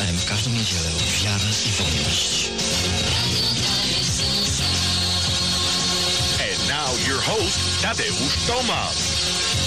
AM w każdą niedzielę Wiara i Wolność. And now your host, Tadeusz Tomasz.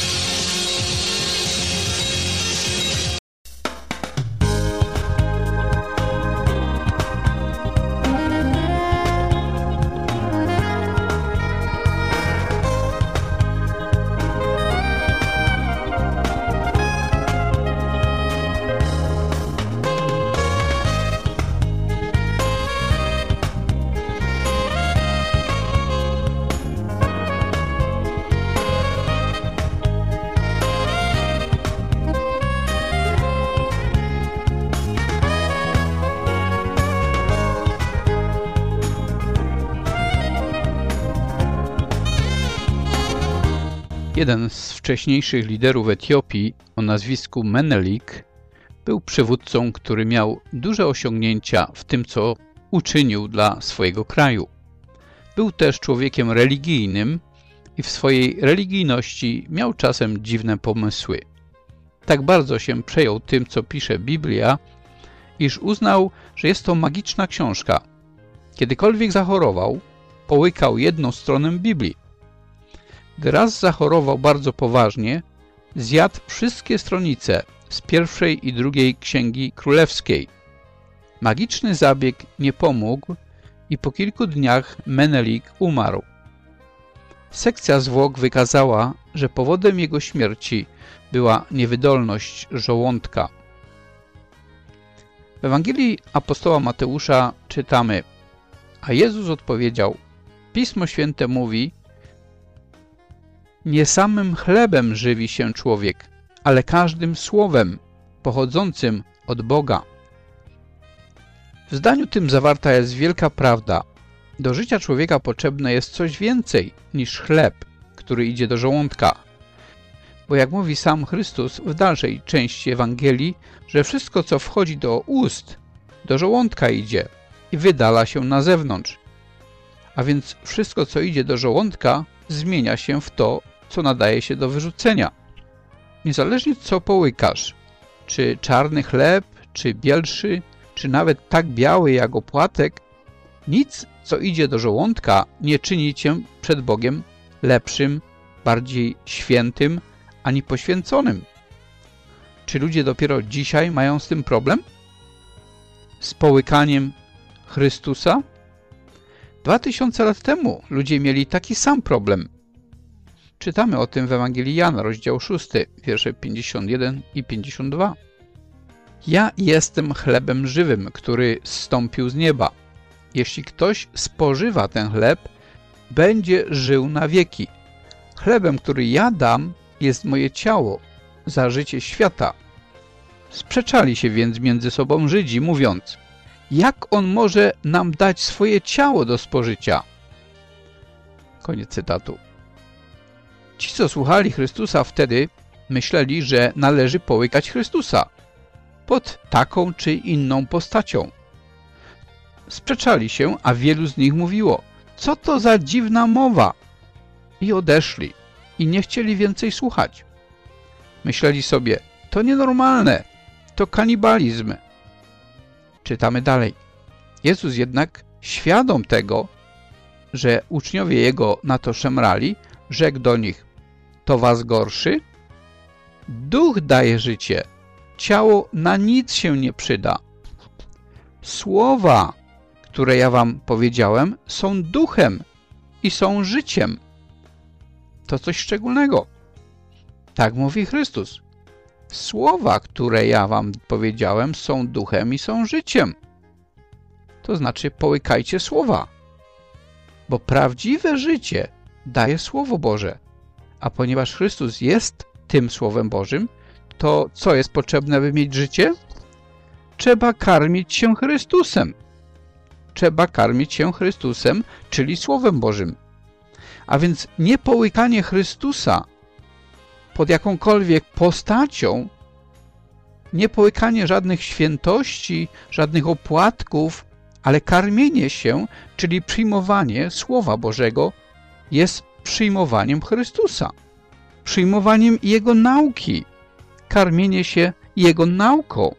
Jeden z wcześniejszych liderów Etiopii o nazwisku Menelik był przywódcą, który miał duże osiągnięcia w tym, co uczynił dla swojego kraju. Był też człowiekiem religijnym i w swojej religijności miał czasem dziwne pomysły. Tak bardzo się przejął tym, co pisze Biblia, iż uznał, że jest to magiczna książka. Kiedykolwiek zachorował, połykał jedną stronę Biblii. Gdy raz zachorował bardzo poważnie, zjadł wszystkie stronice z pierwszej i drugiej Księgi Królewskiej. Magiczny zabieg nie pomógł i po kilku dniach Menelik umarł. Sekcja zwłok wykazała, że powodem jego śmierci była niewydolność żołądka. W Ewangelii apostoła Mateusza czytamy: a Jezus odpowiedział: Pismo Święte mówi: nie samym chlebem żywi się człowiek, ale każdym słowem pochodzącym od Boga. W zdaniu tym zawarta jest wielka prawda. Do życia człowieka potrzebne jest coś więcej niż chleb, który idzie do żołądka. Bo jak mówi sam Chrystus w dalszej części Ewangelii, że wszystko, co wchodzi do ust, do żołądka idzie i wydala się na zewnątrz. A więc wszystko, co idzie do żołądka, zmienia się w to, co nadaje się do wyrzucenia. Niezależnie co połykasz, czy czarny chleb, czy bielszy, czy nawet tak biały jak opłatek, nic, co idzie do żołądka, nie czyni cię przed Bogiem lepszym, bardziej świętym, ani poświęconym. Czy ludzie dopiero dzisiaj mają z tym problem? Z połykaniem Chrystusa? 2000 lat temu ludzie mieli taki sam problem. Czytamy o tym w Ewangelii Jana, rozdział 6, wiersze 51 i 52. Ja jestem chlebem żywym, który zstąpił z nieba. Jeśli ktoś spożywa ten chleb, będzie żył na wieki. Chlebem, który ja dam, jest moje ciało za życie świata. Sprzeczali się więc między sobą Żydzi, mówiąc: jak on może nam dać swoje ciało do spożycia? Koniec cytatu. Ci, co słuchali Chrystusa wtedy, myśleli, że należy połykać Chrystusa pod taką czy inną postacią. Sprzeczali się, a wielu z nich mówiło: co to za dziwna mowa? I odeszli i nie chcieli więcej słuchać. Myśleli sobie: to nienormalne, to kanibalizm. Czytamy dalej. Jezus jednak, świadom tego, że uczniowie Jego na to szemrali, rzekł do nich: to was gorszy? Duch daje życie, ciało na nic się nie przyda. Słowa, które ja wam powiedziałem, są duchem i są życiem. To coś szczególnego. Tak mówi Chrystus. Słowa, które ja wam powiedziałem, są duchem i są życiem. To znaczy, połykajcie słowa. Bo prawdziwe życie daje Słowo Boże. A ponieważ Chrystus jest tym Słowem Bożym, to co jest potrzebne, by mieć życie? Trzeba karmić się Chrystusem. Trzeba karmić się Chrystusem, czyli Słowem Bożym. A więc nie połykanie Chrystusa pod jakąkolwiek postacią, nie połykanie żadnych świętości, żadnych opłatków, ale karmienie się, czyli przyjmowanie Słowa Bożego, jest przyjmowaniem Chrystusa, przyjmowaniem Jego nauki, karmienie się Jego nauką.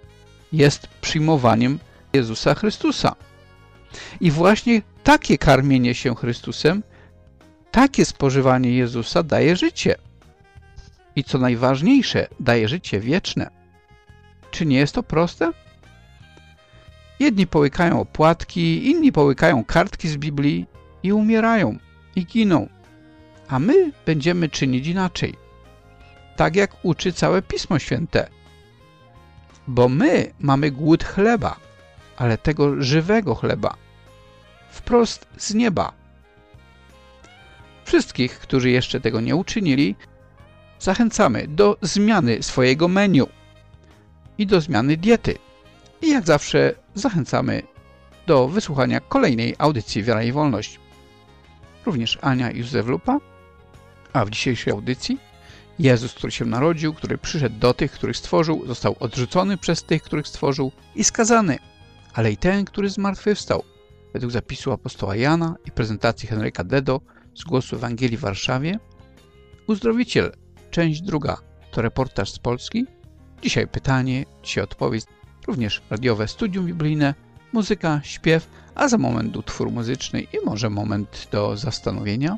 jest przyjmowaniem Jezusa Chrystusa. I właśnie takie karmienie się Chrystusem, takie spożywanie Jezusa daje życie. I co najważniejsze, daje życie wieczne. Czy nie jest to proste? Jedni połykają opłatki, inni połykają kartki z Biblii i umierają, i giną. A my będziemy czynić inaczej. Tak jak uczy całe Pismo Święte. Bo my mamy głód chleba, ale tego żywego chleba, wprost z nieba. Wszystkich, którzy jeszcze tego nie uczynili, zachęcamy do zmiany swojego menu i do zmiany diety. I jak zawsze zachęcamy do wysłuchania kolejnej audycji Wiara i Wolność. Również Ania i Józef Lupa, a w dzisiejszej audycji Jezus, który się narodził, który przyszedł do tych, których stworzył, został odrzucony przez tych, których stworzył i skazany, ale i ten, który zmartwychwstał. Według zapisu apostoła Jana i prezentacji Henryka Dedo z Głosu Ewangelii w Warszawie, Uzdrowiciel, część 2, to reportaż z Polski. Dzisiaj pytanie, dzisiaj odpowiedź, również radiowe studium biblijne, muzyka, śpiew, a za moment utwór muzyczny i może moment do zastanowienia.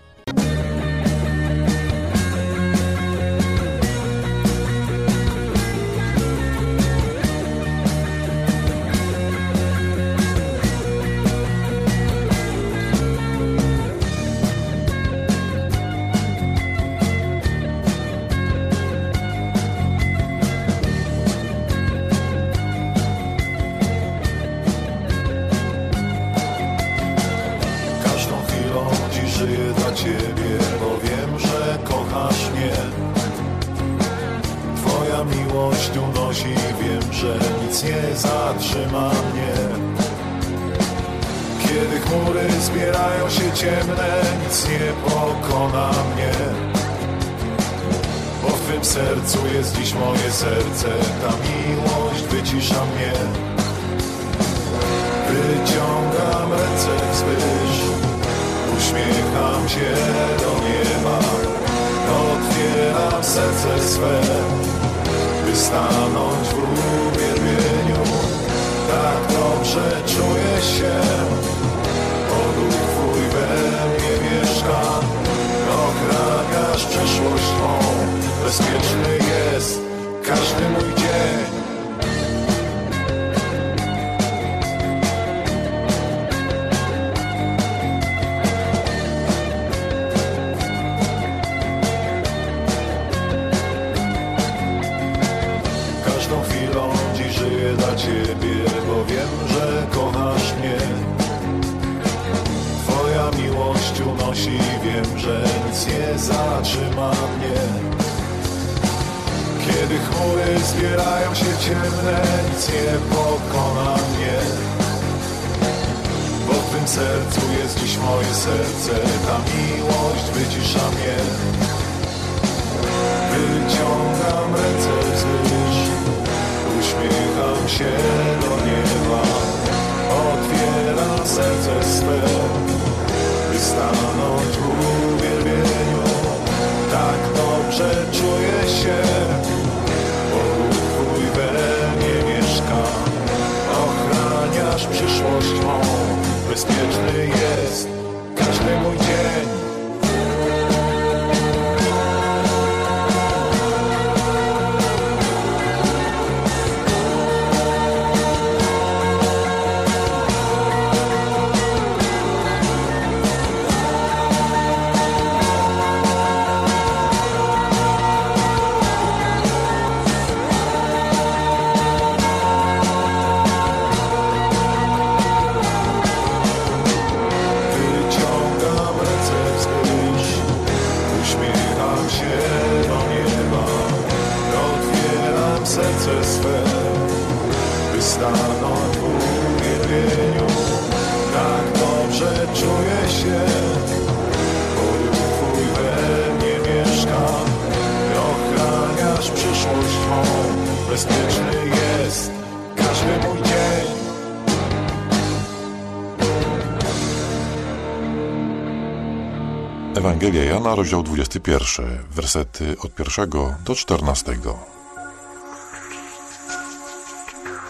Zatrzyma mnie. Kiedy chmury zbierają się ciemne, nic nie pokona mnie. Bo w Twym sercu jest dziś moje serce, ta miłość wycisza mnie. Wyciągam ręce wzwyż, uśmiecham się do nieba. Otwieram serce swe, by stanąć w uwielbieniu. Tak dobrze czuję się, bo Duch Twój we mnie mieszka. Ochraniasz przyszłość mą, bezpieczny jest każdy mój dzień. Ciebie, bo wiem, że kochasz mnie. Twoja miłość unosi, wiem, że nic nie zatrzyma mnie. Kiedy chmury zbierają się ciemne, nic nie pokona mnie. Bo w Twym sercu jest dziś moje serce, ta miłość wycisza mnie. Wyciągam ręce wzwyż, uśmiecham się do nieba, otwieram serce swe, by stanąć w uwielbieniu. Tak dobrze czuję się, bo Duch Twój we mnie mieszka. Ochraniasz przyszłość mą, bezpieczny jest każdy mój dzień. Ewangelia Jana, rozdział 21, wersety od 1 do 14.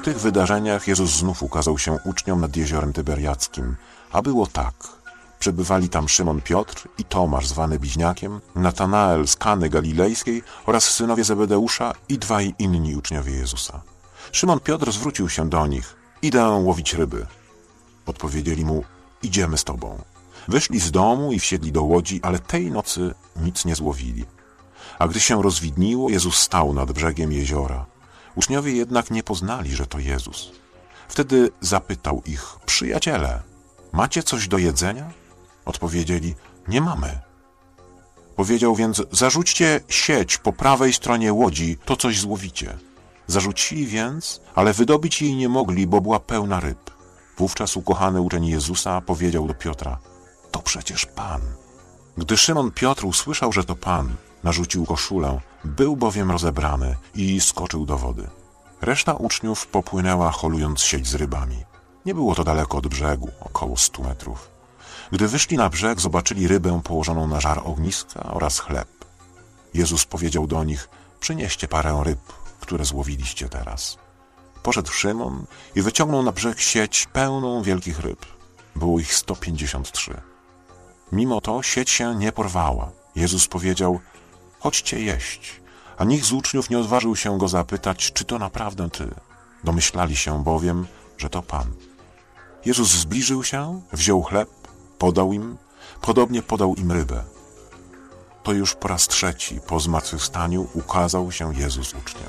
tych wydarzeniach Jezus znów ukazał się uczniom nad jeziorem Tyberiackim, a było tak. Przebywali tam Szymon Piotr i Tomasz zwany Bliźniakiem, Natanael z Kany Galilejskiej oraz synowie Zebedeusza i dwaj inni uczniowie Jezusa. Szymon Piotr zwrócił się do nich: idę łowić ryby. Odpowiedzieli mu: idziemy z tobą. Wyszli z domu i wsiedli do łodzi, ale tej nocy nic nie złowili. A gdy się rozwidniło, Jezus stał nad brzegiem jeziora. Uczniowie jednak nie poznali, że to Jezus. Wtedy zapytał ich: przyjaciele, macie coś do jedzenia? Odpowiedzieli: nie mamy. Powiedział więc: zarzućcie sieć po prawej stronie łodzi, to coś złowicie. Zarzucili więc, ale wydobyć jej nie mogli, bo była pełna ryb. Wówczas ukochany uczeń Jezusa powiedział do Piotra: to przecież Pan. Gdy Szymon Piotr usłyszał, że to Pan, narzucił koszulę, był bowiem rozebrany i skoczył do wody. Reszta uczniów popłynęła, holując sieć z rybami. Nie było to daleko od brzegu, około 100 metrów. Gdy wyszli na brzeg, zobaczyli rybę położoną na żar ogniska oraz chleb. Jezus powiedział do nich: przynieście parę ryb, które złowiliście teraz. Poszedł Szymon i wyciągnął na brzeg sieć pełną wielkich ryb. Było ich 153. Mimo to sieć się nie porwała. Jezus powiedział: chodźcie jeść. A nikt z uczniów nie odważył się go zapytać, czy to naprawdę ty. Domyślali się bowiem, że to Pan. Jezus zbliżył się, wziął chleb, podał im, podobnie podał im rybę. To już po raz trzeci po zmartwychwstaniu ukazał się Jezus uczniom.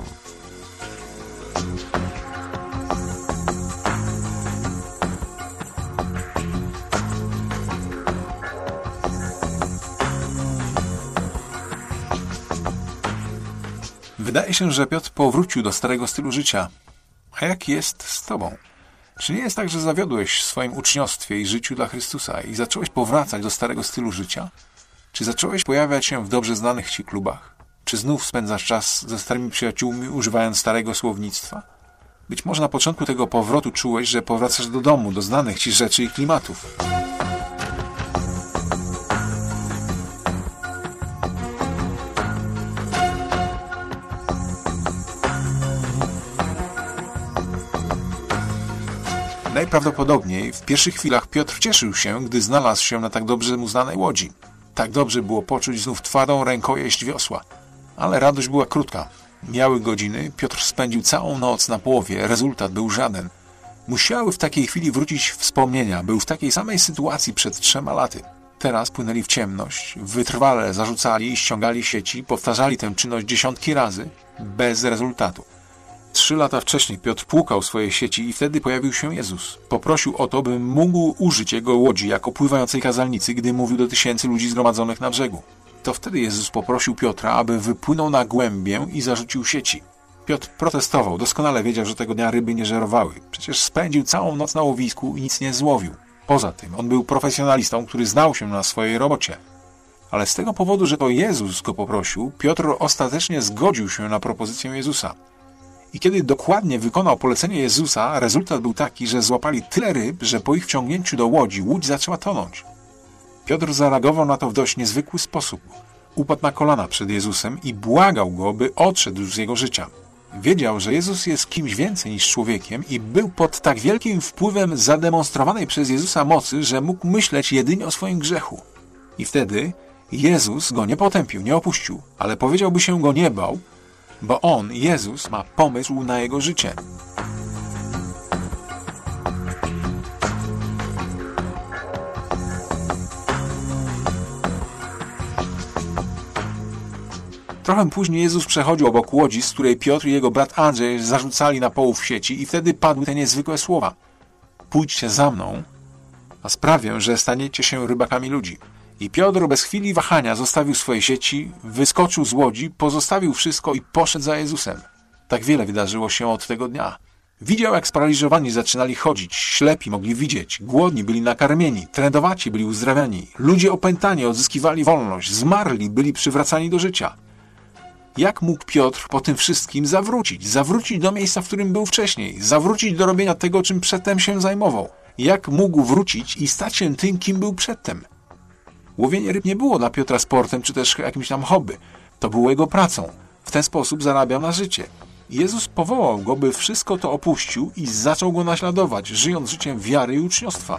Wydaje się, że Piotr powrócił do starego stylu życia. A jak jest z tobą? Czy nie jest tak, że zawiodłeś w swoim uczniostwie i życiu dla Chrystusa i zacząłeś powracać do starego stylu życia? Czy zacząłeś pojawiać się w dobrze znanych ci klubach? Czy znów spędzasz czas ze starymi przyjaciółmi, używając starego słownictwa? Być może na początku tego powrotu czułeś, że powracasz do domu, do znanych ci rzeczy i klimatów. Najprawdopodobniej w pierwszych chwilach Piotr cieszył się, gdy znalazł się na tak dobrze mu znanej łodzi. Tak dobrze było poczuć znów twardą rękojeść wiosła. Ale radość była krótka. Mijały godziny, Piotr spędził całą noc na połowie, rezultat był żaden. Musiały w takiej chwili wrócić wspomnienia, był w takiej samej sytuacji przed 3 laty. Teraz płynęli w ciemność, wytrwale zarzucali i ściągali sieci, powtarzali tę czynność dziesiątki razy, bez rezultatu. 3 lata wcześniej Piotr płukał swoje sieci i wtedy pojawił się Jezus. Poprosił o to, by mógł użyć jego łodzi jako pływającej kazalnicy, gdy mówił do tysięcy ludzi zgromadzonych na brzegu. To wtedy Jezus poprosił Piotra, aby wypłynął na głębię i zarzucił sieci. Piotr protestował, doskonale wiedział, że tego dnia ryby nie żerowały. Przecież spędził całą noc na łowisku i nic nie złowił. Poza tym, on był profesjonalistą, który znał się na swojej robocie. Ale z tego powodu, że to Jezus go poprosił, Piotr ostatecznie zgodził się na propozycję Jezusa. I kiedy dokładnie wykonał polecenie Jezusa, rezultat był taki, że złapali tyle ryb, że po ich wciągnięciu do łodzi łódź zaczęła tonąć. Piotr zareagował na to w dość niezwykły sposób. Upadł na kolana przed Jezusem i błagał go, by odszedł z jego życia. Wiedział, że Jezus jest kimś więcej niż człowiekiem i był pod tak wielkim wpływem zademonstrowanej przez Jezusa mocy, że mógł myśleć jedynie o swoim grzechu. I wtedy Jezus go nie potępił, nie opuścił, ale powiedział, by się go nie bał, bo on, Jezus, ma pomysł na jego życie. Trochę później Jezus przechodził obok łodzi, z której Piotr i jego brat Andrzej zarzucali na połów sieci i wtedy padły te niezwykłe słowa. Pójdźcie za mną, a sprawię, że staniecie się rybakami ludzi. I Piotr bez chwili wahania zostawił swoje sieci, wyskoczył z łodzi, pozostawił wszystko i poszedł za Jezusem. Tak wiele wydarzyło się od tego dnia. Widział, jak sparaliżowani zaczynali chodzić, ślepi mogli widzieć, głodni byli nakarmieni, trędowaci byli uzdrawiani, ludzie opętani odzyskiwali wolność, zmarli byli przywracani do życia. Jak mógł Piotr po tym wszystkim zawrócić do miejsca, w którym był wcześniej, zawrócić do robienia tego, czym przedtem się zajmował? Jak mógł wrócić i stać się tym, kim był przedtem? Łowienie ryb nie było dla Piotra sportem, czy też jakimś tam hobby. To było jego pracą. W ten sposób zarabiał na życie. Jezus powołał go, by wszystko to opuścił i zaczął go naśladować, żyjąc życiem wiary i uczniostwa.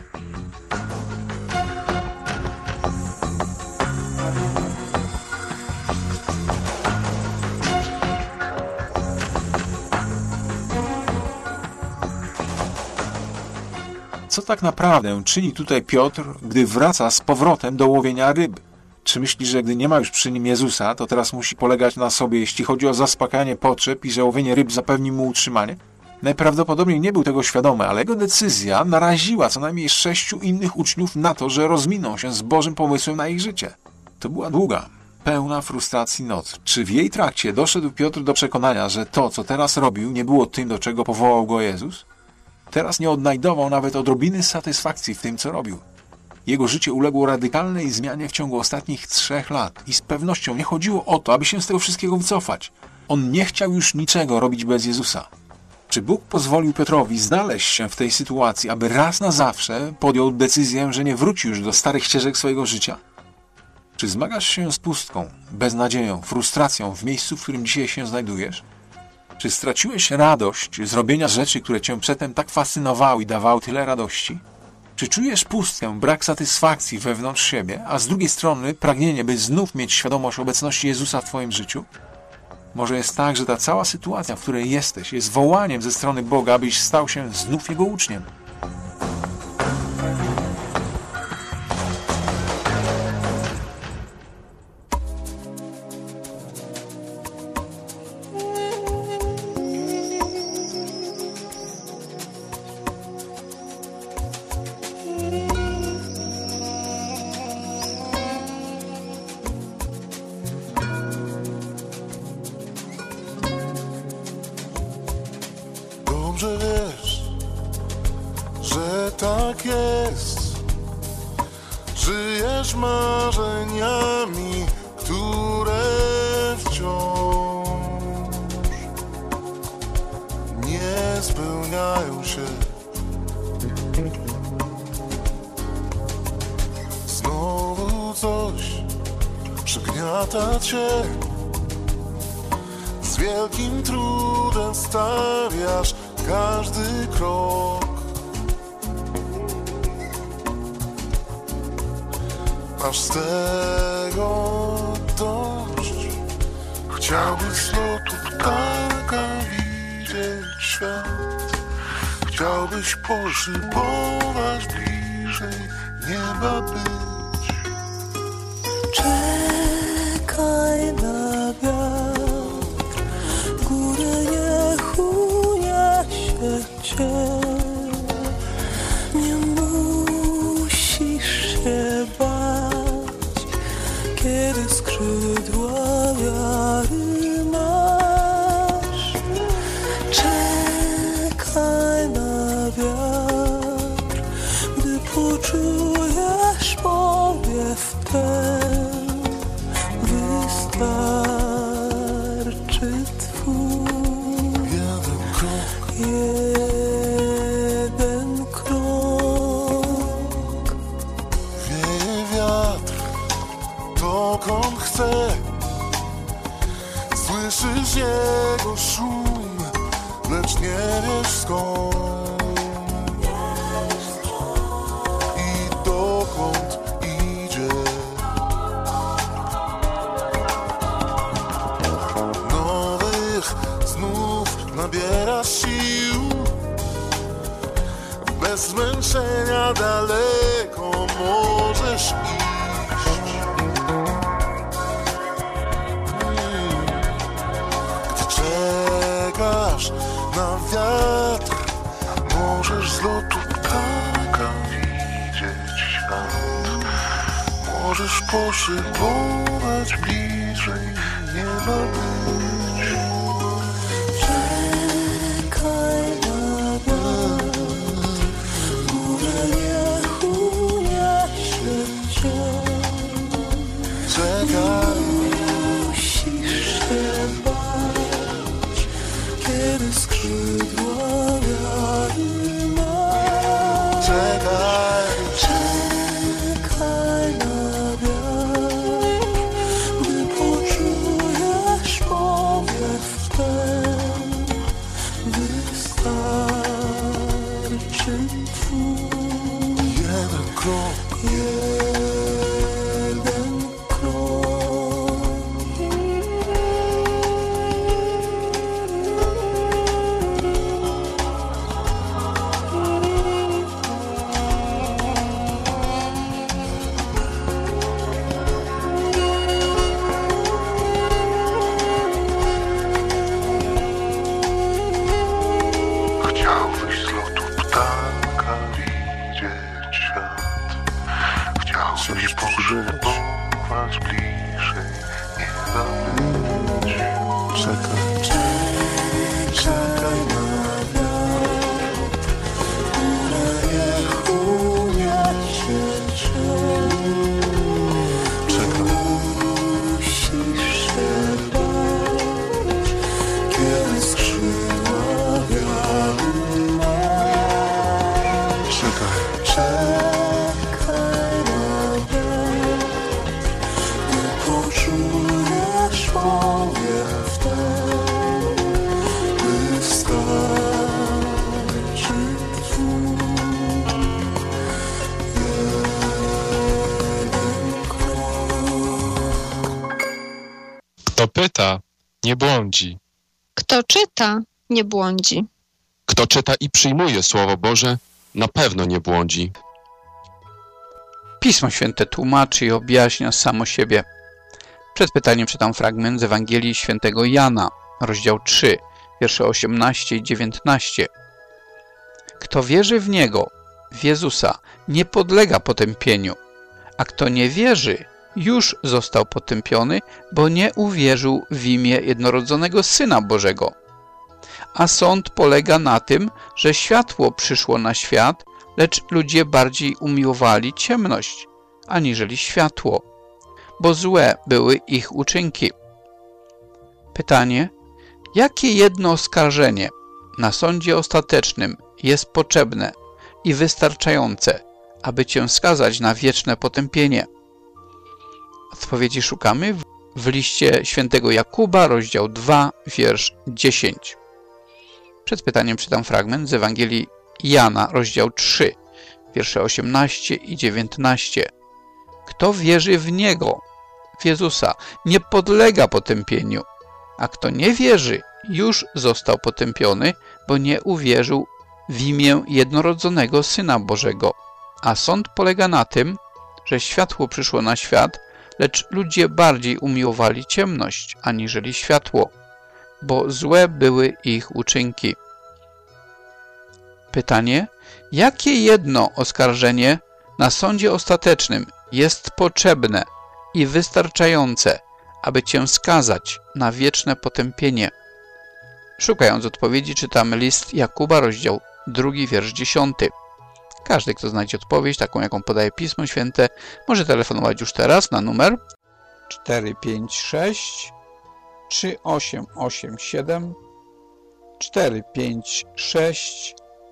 Co tak naprawdę czyni tutaj Piotr, gdy wraca z powrotem do łowienia ryb? Czy myśli, że gdy nie ma już przy nim Jezusa, to teraz musi polegać na sobie, jeśli chodzi o zaspokajanie potrzeb i że łowienie ryb zapewni mu utrzymanie? Najprawdopodobniej nie był tego świadomy, ale jego decyzja naraziła co najmniej 6 innych uczniów na to, że rozminą się z Bożym pomysłem na ich życie. To była długa, pełna frustracji noc. Czy w jej trakcie doszedł Piotr do przekonania, że to, co teraz robił, nie było tym, do czego powołał go Jezus? Teraz nie odnajdował nawet odrobiny satysfakcji w tym, co robił. Jego życie uległo radykalnej zmianie w ciągu ostatnich 3 lat i z pewnością nie chodziło o to, aby się z tego wszystkiego wycofać. On nie chciał już niczego robić bez Jezusa. Czy Bóg pozwolił Piotrowi znaleźć się w tej sytuacji, aby raz na zawsze podjął decyzję, że nie wróci już do starych ścieżek swojego życia? Czy zmagasz się z pustką, beznadzieją, frustracją w miejscu, w którym dzisiaj się znajdujesz? Czy straciłeś radość z robienia rzeczy, które cię przedtem tak fascynowały i dawały tyle radości? Czy czujesz pustkę, brak satysfakcji wewnątrz siebie, a z drugiej strony pragnienie, by znów mieć świadomość obecności Jezusa w twoim życiu? Może jest tak, że ta cała sytuacja, w której jesteś, jest wołaniem ze strony Boga, abyś stał się znów Jego uczniem. Dobrze wiesz, że tak jest. Żyjesz marzeniami, które wciąż nie spełniają się. Znowu coś przygniata cię. Z wielkim trudem stawiasz każdy krok. Masz z tego dość. Chciałbyś z lotu ptaka widzieć świat. Chciałbyś poszybować bliżej nieba być. Czekaj na wiatr, w górę niech uniesie cię. Nie musisz się bać, kiedy skrzydła wiary masz. Czekaj na wiatr, gdy poczujesz powiew ten. Wystarczy twój jeden krok. Wieje wiatr, dokąd chce. Słyszysz jego szum, lecz nie wiesz skąd. I dokąd idzie. Nowych znów nabierasz sił. Bez zmęczenia daleko możesz iść. Gdy czekasz na wiatr, możesz z lotu ptaka widzieć świat. Możesz poszybować bliżej nieba być. Czekaj na wiatr, w górę niech uniesie cię. Czekaj, Musisz się bać, kiedy skrzydła wiary masz. czekaj. Czekaj na wiatr, gdy poczujesz krok, jeden krok. Chciałbyś z lotu ptaka widzieć świat. Chciałbyś poszybkować bliżej, nie zamyć. Czekaj na wiatr, uleje uniesie cię. Musisz się bać, kiedy skrzydła wiary masz. Czekaj na wiatr, gdy poczujesz powiew ten, wystarczy twój jeden krok. Kto pyta, nie błądzi. Kto czyta, nie błądzi. Kto czyta i przyjmuje Słowo Boże, na pewno nie błądzi. Pismo Święte tłumaczy i objaśnia samo siebie. Przed pytaniem czytam fragment z Ewangelii Świętego Jana, rozdział 3, wiersze 18 i 19. Kto wierzy w Niego, w Jezusa, nie podlega potępieniu, a kto nie wierzy, już został potępiony, bo nie uwierzył w imię jednorodzonego Syna Bożego. A sąd polega na tym, że światło przyszło na świat, lecz ludzie bardziej umiłowali ciemność, aniżeli światło, bo złe były ich uczynki. Pytanie: jakie jedno oskarżenie na sądzie ostatecznym jest potrzebne i wystarczające, aby cię skazać na wieczne potępienie? Odpowiedzi szukamy w liście Świętego Jakuba, rozdział 2, wiersz 10. Przed pytaniem czytam fragment z Ewangelii Jana, rozdział 3, wiersze 18 i 19. Kto wierzy w Niego, w Jezusa, nie podlega potępieniu, a kto nie wierzy, już został potępiony, bo nie uwierzył w imię jednorodzonego Syna Bożego. A sąd polega na tym, że światło przyszło na świat, lecz ludzie bardziej umiłowali ciemność, aniżeli światło, bo złe były ich uczynki. Pytanie: jakie jedno oskarżenie na sądzie ostatecznym jest potrzebne i wystarczające, aby cię skazać na wieczne potępienie? Szukając odpowiedzi, czytamy list Jakuba, rozdział 2, wiersz 10. Każdy, kto znajdzie odpowiedź, taką jaką podaje Pismo Święte, może telefonować już teraz na numer 456 3887 456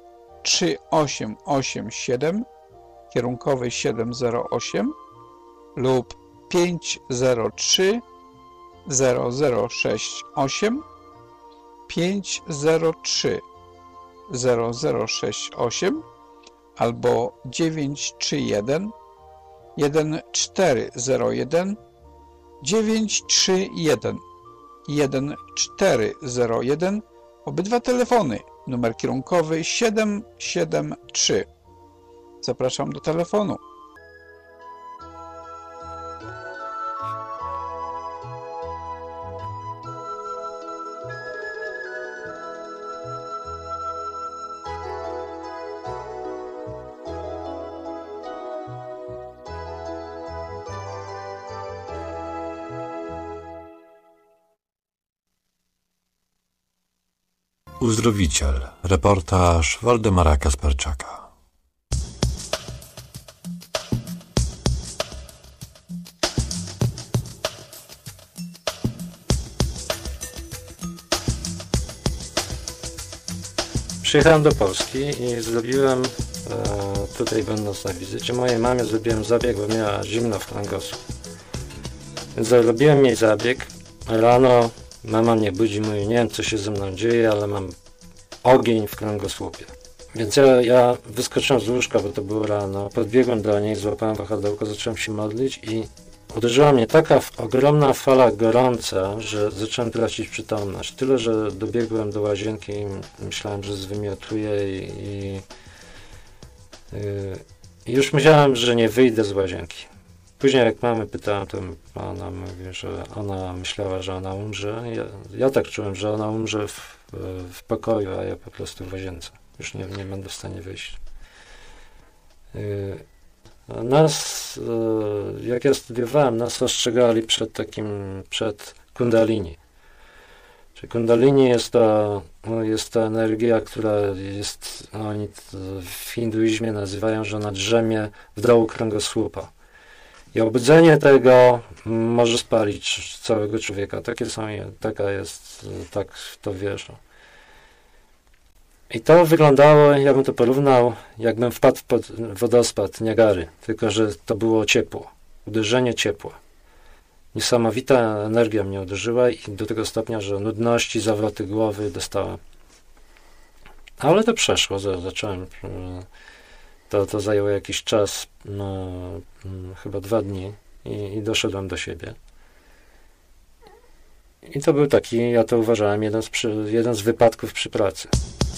3887, kierunkowy 708 lub 503 0068 503 0068 albo 931 1401 931 1401. Obydwa telefony, numer kierunkowy 773. Zapraszam do telefonu. Uzdrowiciel. Reportaż Waldemara Kasperczaka. Przyjechałem do Polski i zrobiłem, tutaj będąc na wizycie, mojej mamie zrobiłem zabieg, bo miała zimno w kręgosłup. Więc zrobiłem jej zabieg. Rano mama mnie budzi, mówi: nie wiem, co się ze mną dzieje, ale mam ogień w kręgosłupie. Więc ja wyskoczyłem z łóżka, bo to było rano, podbiegłem do niej, złapałem wahadełko, zacząłem się modlić i uderzyła mnie taka ogromna fala gorąca, że zacząłem tracić przytomność. Tyle, że dobiegłem do łazienki i myślałem, że zwymiotuję i już myślałem, że nie wyjdę z łazienki. Później jak mamy pytałem, to ona mówi, że ona myślała, że ona umrze. Ja tak czułem, że ona umrze w pokoju, a ja po prostu w łazience. Już nie będę w stanie wyjść. Nas, jak ja studiowałem, nas ostrzegali przed kundalini. Czyli kundalini jest to energia, która jest, oni w hinduizmie nazywają, że ona drzemie w dołu kręgosłupa. I obudzenie tego może spalić całego człowieka. Tak to wierzą. I to wyglądało, jakbym to porównał, jakbym wpadł pod wodospad Niagary, tylko że to było ciepło, uderzenie ciepła. Niesamowita energia mnie uderzyła i do tego stopnia, że nudności, zawroty głowy dostałem. Ale to przeszło, zacząłem, to zajęło jakiś czas, chyba 2 dni i doszedłem do siebie. I to był taki, ja to uważałem, jeden z wypadków przy pracy.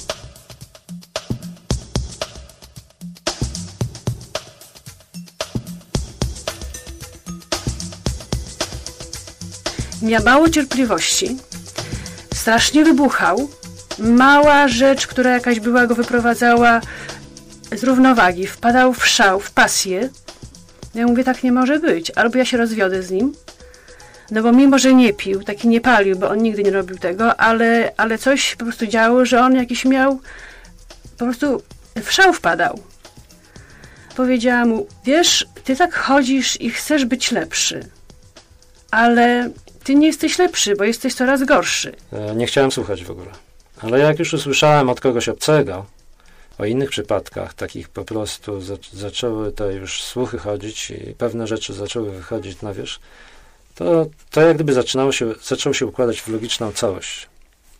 Miał mało cierpliwości, strasznie wybuchał. Mała rzecz, która jakaś była, go wyprowadzała z równowagi. Wpadał w szał, w pasję. Ja mówię, tak nie może być. Albo ja się rozwiodę z nim, no bo mimo, że nie pił, taki nie palił, bo on nigdy nie robił tego, ale coś po prostu działo, że on jakiś miał, po prostu w szał wpadał. Powiedziałam mu, wiesz, ty tak chodzisz i chcesz być lepszy, ale ty nie jesteś lepszy, bo jesteś coraz gorszy. Nie chciałem słuchać w ogóle. Ale jak już usłyszałem od kogoś obcego o innych przypadkach, takich po prostu zaczęły te już słuchy chodzić i pewne rzeczy zaczęły wychodzić na wierzch, to jak gdyby zaczęło się układać w logiczną całość.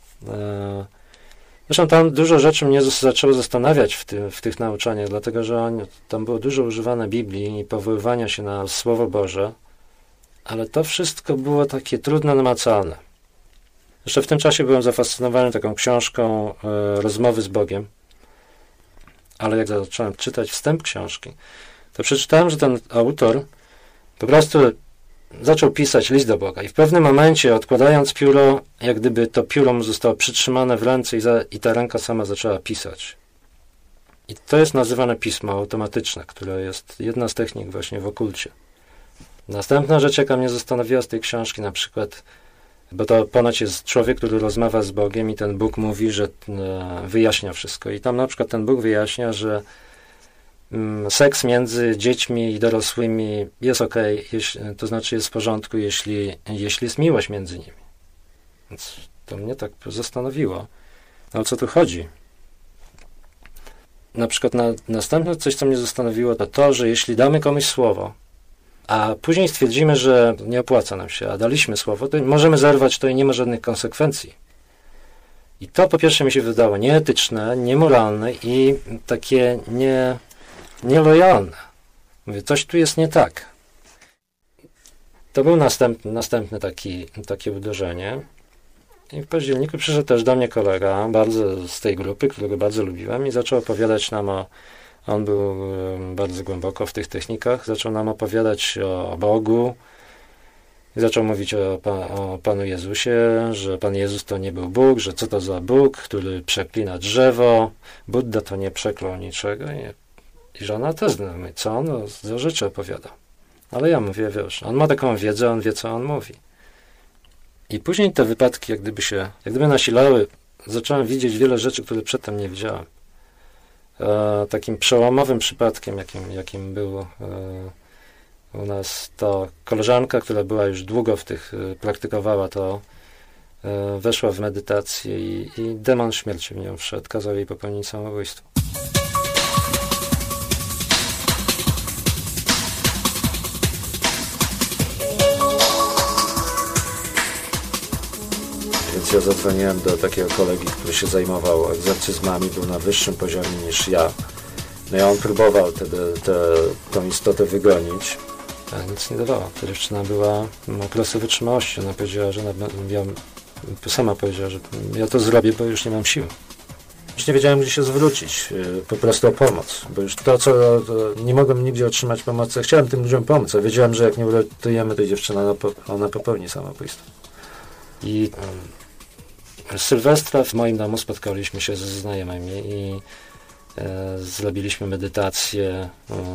Zresztą tam dużo rzeczy mnie zaczęło zastanawiać w tych nauczaniach, dlatego że tam było dużo używane Biblii i powoływania się na Słowo Boże, ale to wszystko było takie trudno namacalne. Jeszcze w tym czasie byłem zafascynowany taką książką Rozmowy z Bogiem, ale jak zacząłem czytać wstęp książki, to przeczytałem, że ten autor po prostu zaczął pisać list do Boga i w pewnym momencie, odkładając pióro, jak gdyby to pióro mu zostało przytrzymane w ręce i ta ręka sama zaczęła pisać. I to jest nazywane pismo automatyczne, które jest jedna z technik właśnie w okulcie. Następna rzecz, jaka mnie zastanowiła z tej książki, na przykład, bo to ponoć jest człowiek, który rozmawia z Bogiem i ten Bóg mówi, że wyjaśnia wszystko. I tam na przykład ten Bóg wyjaśnia, że seks między dziećmi i dorosłymi jest okej, to znaczy jest w porządku, jeśli jest miłość między nimi. Więc to mnie tak zastanowiło. No o co tu chodzi? Na przykład następne coś, co mnie zastanowiło, to, że jeśli damy komuś słowo, a później stwierdzimy, że nie opłaca nam się, a daliśmy słowo, to możemy zerwać to i nie ma żadnych konsekwencji. I to po pierwsze mi się wydało nieetyczne, niemoralne i takie nielojalne. Mówię, coś tu jest nie tak. To był następne takie uderzenie. I w październiku przyszedł też do mnie kolega z tej grupy, którego bardzo lubiłem i zaczął opowiadać nam on był bardzo głęboko w tych technikach, zaczął nam opowiadać o Bogu, zaczął mówić o Panu Jezusie, że Pan Jezus to nie był Bóg, że co to za Bóg, który przeklina drzewo, Budda to nie przeklął niczego i żona też mówi, co on za rzeczy opowiada. Ale ja mówię, wiesz, on ma taką wiedzę, on wie, co on mówi. I później te wypadki jak gdyby nasilały, zacząłem widzieć wiele rzeczy, które przedtem nie widziałem. Takim przełomowym przypadkiem, jakim był u nas to koleżanka, która była już długo praktykowała to, weszła w medytację i demon śmierci w nią wszedł, kazał jej popełnić samobójstwo. Więc ja zadzwoniłem do takiego kolegi, który się zajmował egzorcyzmami, był na wyższym poziomie niż ja. No i on próbował tą istotę wygonić, ale nic nie dawało. Ta dziewczyna ma klasę wytrzymałości. Ona powiedziała, że sama powiedziała, że ja to zrobię, bo już nie mam siły. Już nie wiedziałem, gdzie się zwrócić, po prostu o pomoc, bo już nie mogłem nigdzie otrzymać pomocy. Chciałem tym ludziom pomóc, a wiedziałem, że jak nie uratujemy tej dziewczyny, ona popełni samobójstwo. I Sylwestra w moim domu spotkaliśmy się ze znajomymi i zrobiliśmy medytację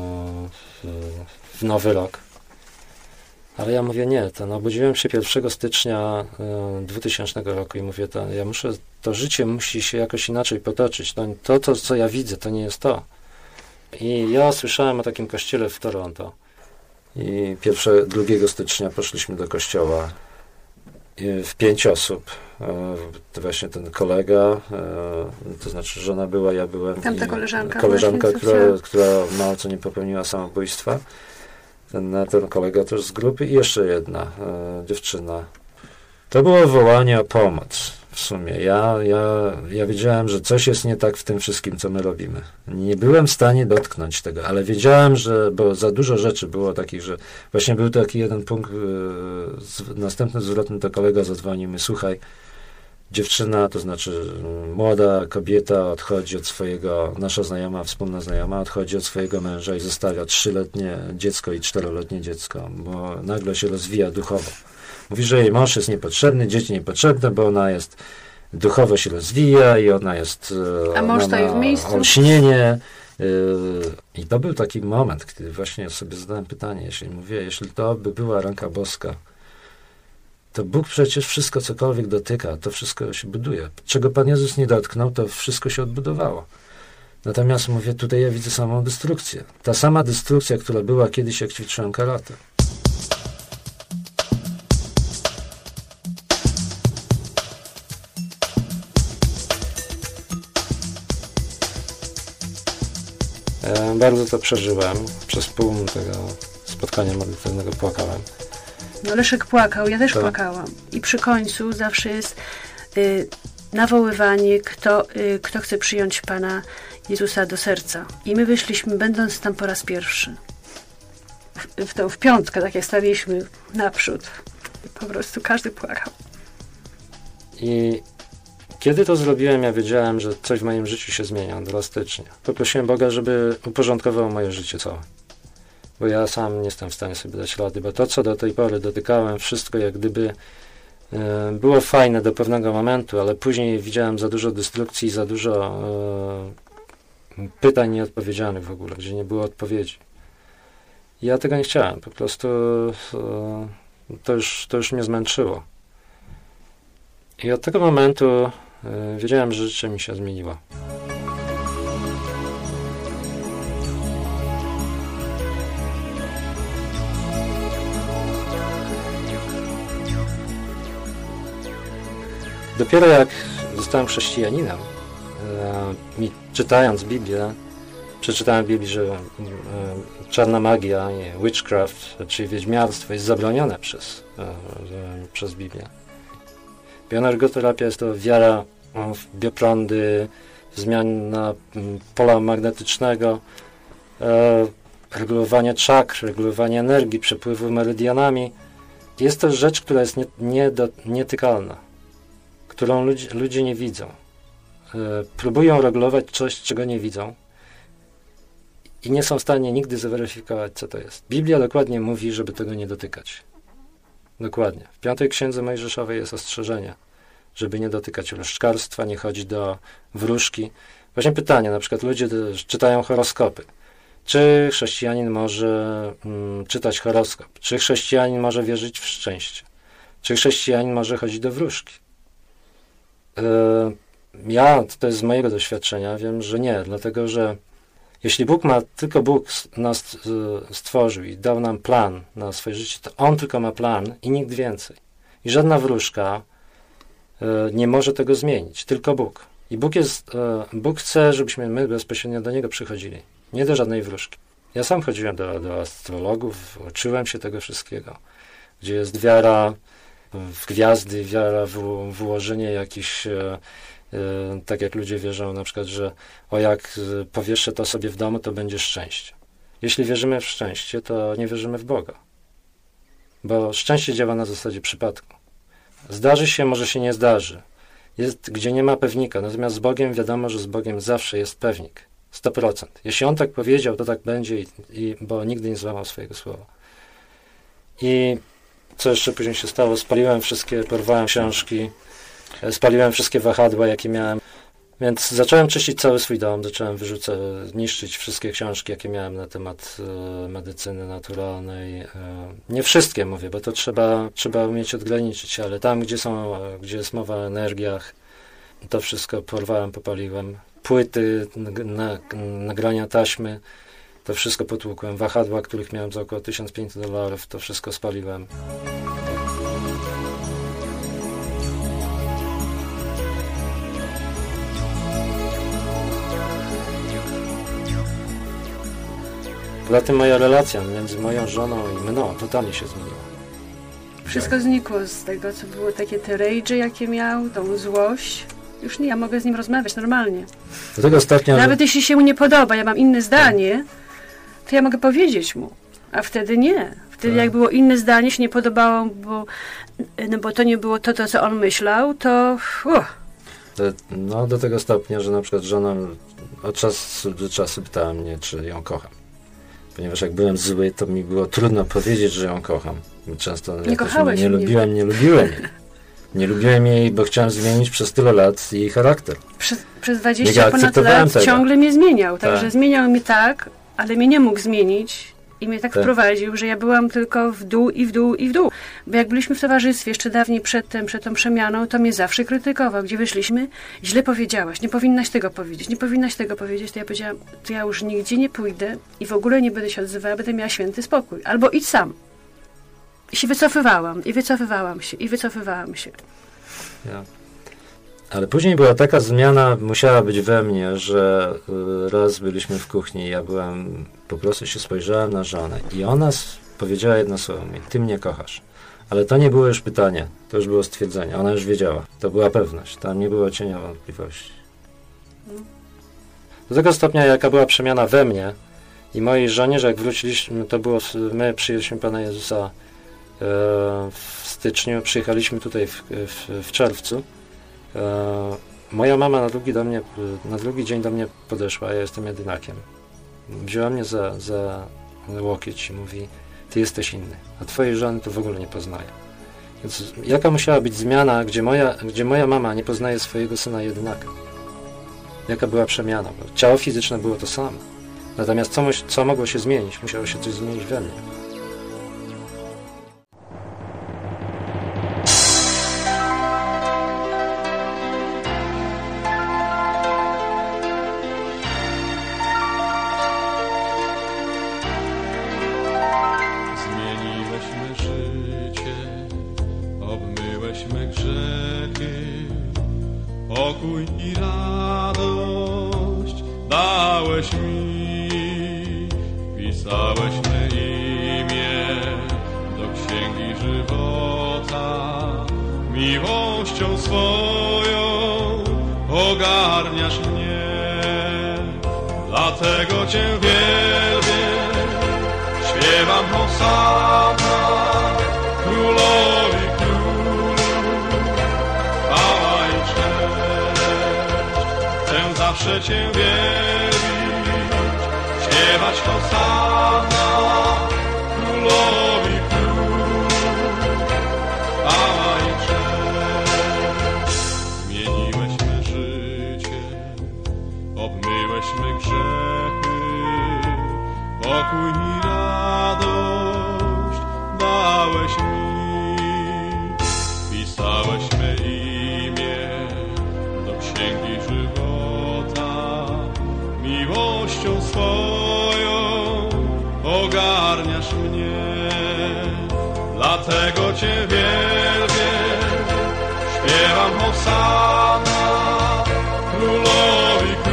w Nowy Rok. Ale ja mówię, nie, obudziłem się 1 stycznia 2000 roku i mówię, to życie musi się jakoś inaczej potoczyć. To, co ja widzę, to nie jest to. I ja słyszałem o takim kościele w Toronto. I 2 stycznia poszliśmy do kościoła w 5 osób. To właśnie ten kolega, to znaczy żona była, ja byłem. Tamta koleżanka która mało co nie popełniła samobójstwa. Ten kolega też z grupy i jeszcze jedna dziewczyna. To było wołanie o pomoc w sumie. Ja wiedziałem, że coś jest nie tak w tym wszystkim, co my robimy. Nie byłem w stanie dotknąć tego, ale wiedziałem, bo za dużo rzeczy było takich, że właśnie był taki jeden punkt, następny zwrotny to kolega zadzwonił mi, słuchaj, dziewczyna, to znaczy młoda kobieta odchodzi od nasza znajoma, wspólna znajoma, odchodzi od swojego męża i zostawia 3-letnie dziecko i 4-letnie dziecko, bo nagle się rozwija duchowo. Mówi, że jej mąż jest niepotrzebny, dzieci niepotrzebne, bo ona jest duchowo się rozwija i ona jest a mąż stoi w miejscu. Olśnienie. I to był taki moment, kiedy właśnie sobie zadałem pytanie, jeśli to by była ręka boska, to Bóg przecież wszystko, cokolwiek dotyka, to wszystko się buduje. Czego Pan Jezus nie dotknął, to wszystko się odbudowało. Natomiast mówię, tutaj ja widzę samą destrukcję. Ta sama destrukcja, która była kiedyś, jak ćwiczyłem karate. Bardzo to przeżyłem. Przez pół tego spotkania modlitewnego płakałem. No Leszek płakał, ja też płakałam. I przy końcu zawsze jest nawoływanie, kto chce przyjąć Pana Jezusa do serca. I my wyszliśmy, będąc tam po raz pierwszy. W piątkę, tak jak staliśmy naprzód. Po prostu każdy płakał. I kiedy to zrobiłem, ja wiedziałem, że coś w moim życiu się zmienia drastycznie. Poprosiłem Boga, żeby uporządkował moje życie całe. Bo ja sam nie jestem w stanie sobie dać rady, bo to, co do tej pory dotykałem, wszystko jak gdyby było fajne do pewnego momentu, ale później widziałem za dużo destrukcji, za dużo pytań nieodpowiedzianych w ogóle, gdzie nie było odpowiedzi. I ja tego nie chciałem, po prostu to już mnie zmęczyło. I od tego momentu wiedziałem, że życie mi się zmieniło. Dopiero jak zostałem chrześcijaninem, czytając Biblię, przeczytałem w Biblii, że czarna magia, witchcraft, czyli wiedźmiarstwo jest zabronione przez Biblię. Bioenergoterapia jest to wiara w bioprądy, zmiana pola magnetycznego, regulowanie czakr, regulowanie energii, przepływu meridianami. Jest to rzecz, która jest nietykalna, którą ludzie nie widzą. Próbują regulować coś, czego nie widzą i nie są w stanie nigdy zweryfikować, co to jest. Biblia dokładnie mówi, żeby tego nie dotykać. Dokładnie. W 5 Księdze Mojżeszowej jest ostrzeżenie, żeby nie dotykać różdżkarstwa, nie chodzić do wróżki. Właśnie pytanie, na przykład ludzie czytają horoskopy. Czy chrześcijanin może czytać horoskop? Czy chrześcijanin może wierzyć w szczęście? Czy chrześcijanin może chodzić do wróżki? To jest z mojego doświadczenia, wiem, że nie, dlatego że jeśli tylko Bóg nas stworzył i dał nam plan na swoje życie, to On tylko ma plan i nikt więcej. I żadna wróżka nie może tego zmienić, tylko Bóg. I Bóg chce, żebyśmy my bezpośrednio do Niego przychodzili, nie do żadnej wróżki. Ja sam chodziłem do astrologów, uczyłem się tego wszystkiego, gdzie jest wiara, w gwiazdy, wiara w ułożenie jakichś, tak jak ludzie wierzą na przykład, że jak powieszę to sobie w domu, to będzie szczęście. Jeśli wierzymy w szczęście, to nie wierzymy w Boga. Bo szczęście działa na zasadzie przypadku. Zdarzy się, może się nie zdarzy. Jest, gdzie nie ma pewnika. Natomiast z Bogiem wiadomo, że z Bogiem zawsze jest pewnik. 100%. Jeśli On tak powiedział, to tak będzie, bo nigdy nie złamał swojego słowa. I co jeszcze później się stało? Porwałem książki, spaliłem wszystkie wahadła, jakie miałem. Więc zacząłem czyścić cały swój dom, zacząłem niszczyć wszystkie książki, jakie miałem na temat medycyny naturalnej. Nie wszystkie mówię, bo to trzeba umieć odgraniczyć, ale tam, gdzie jest mowa o energiach, to wszystko porwałem, popaliłem. Płyty, nagrania taśmy, to wszystko potłukłem. Wahadła, których miałem za około $1500, to wszystko spaliłem. Poza tym moja relacja między moją żoną i mną totalnie się zmieniła. Wszystko znikło z tego, co było takie te rage'y, jakie miał, tą złość. Już nie, ja mogę z nim rozmawiać normalnie. Do tego ostatnio... Nawet jeśli się mu nie podoba, ja mam inne zdanie, to ja mogę powiedzieć mu. A wtedy nie. Wtedy jak było inne zdanie, się nie podobało, bo to nie było to, co on myślał, to... No do tego stopnia, że na przykład żona od czasu do czasu pytała mnie, czy ją kocham. Ponieważ jak byłem zły, to mi było trudno powiedzieć, że ją kocham. Często nie lubiłem jej. Nie lubiłem jej, bo chciałem zmienić przez tyle lat jej charakter. Przez 20 ponad lat tego. Ciągle mnie zmieniał. Także zmieniał mnie tak, ale mnie nie mógł zmienić i mnie tak wprowadził, że ja byłam tylko w dół i w dół i w dół. Bo jak byliśmy w towarzystwie jeszcze dawniej przed tą przemianą, to mnie zawsze krytykował. Gdzie wyszliśmy, źle powiedziałaś, nie powinnaś tego powiedzieć, to ja powiedziałam, to ja już nigdzie nie pójdę i w ogóle nie będę się odzywała, będę miała święty spokój. Albo idź sam. I się wycofywałam się. Ja. Ale później była taka zmiana, musiała być we mnie, że raz byliśmy w kuchni, ja po prostu się spojrzałem na żonę i ona powiedziała jedno słowo mi: ty mnie kochasz. Ale to nie było już pytanie, to już było stwierdzenie, ona już wiedziała, to była pewność, tam nie było cienia wątpliwości. Do tego stopnia, jaka była przemiana we mnie i mojej żonie, że jak wróciliśmy, my przyjęliśmy Pana Jezusa w styczniu, przyjechaliśmy tutaj w czerwcu. Moja mama na drugi dzień do mnie podeszła, ja jestem jedynakiem. Wzięła mnie za łokieć i mówi: ty jesteś inny, a twojej żony to w ogóle nie poznaję. Więc jaka musiała być zmiana, gdzie moja mama nie poznaje swojego syna jedynaka? Jaka była przemiana? Bo ciało fizyczne było to samo. Natomiast co mogło się zmienić? Musiało się coś zmienić we mnie. Pokój i radość dałeś mi, wpisałeś me imię do księgi żywota. Miłością swoją ogarniasz mnie, dlatego Cię wielbię, śpiewam Hosanna, Królowi zawsze Cię wielbić, śpiewać Hosanna, Królowi chwała i cześć. Zmieniłeś me życie, obmyłeś me grzechy, pokój i radość dałeś mi, wpisałeś me imię do księgi żywota. Miłością swoją ogarniasz mnie, dlatego Cię wielbię, śpiewam Hosanna, Królowi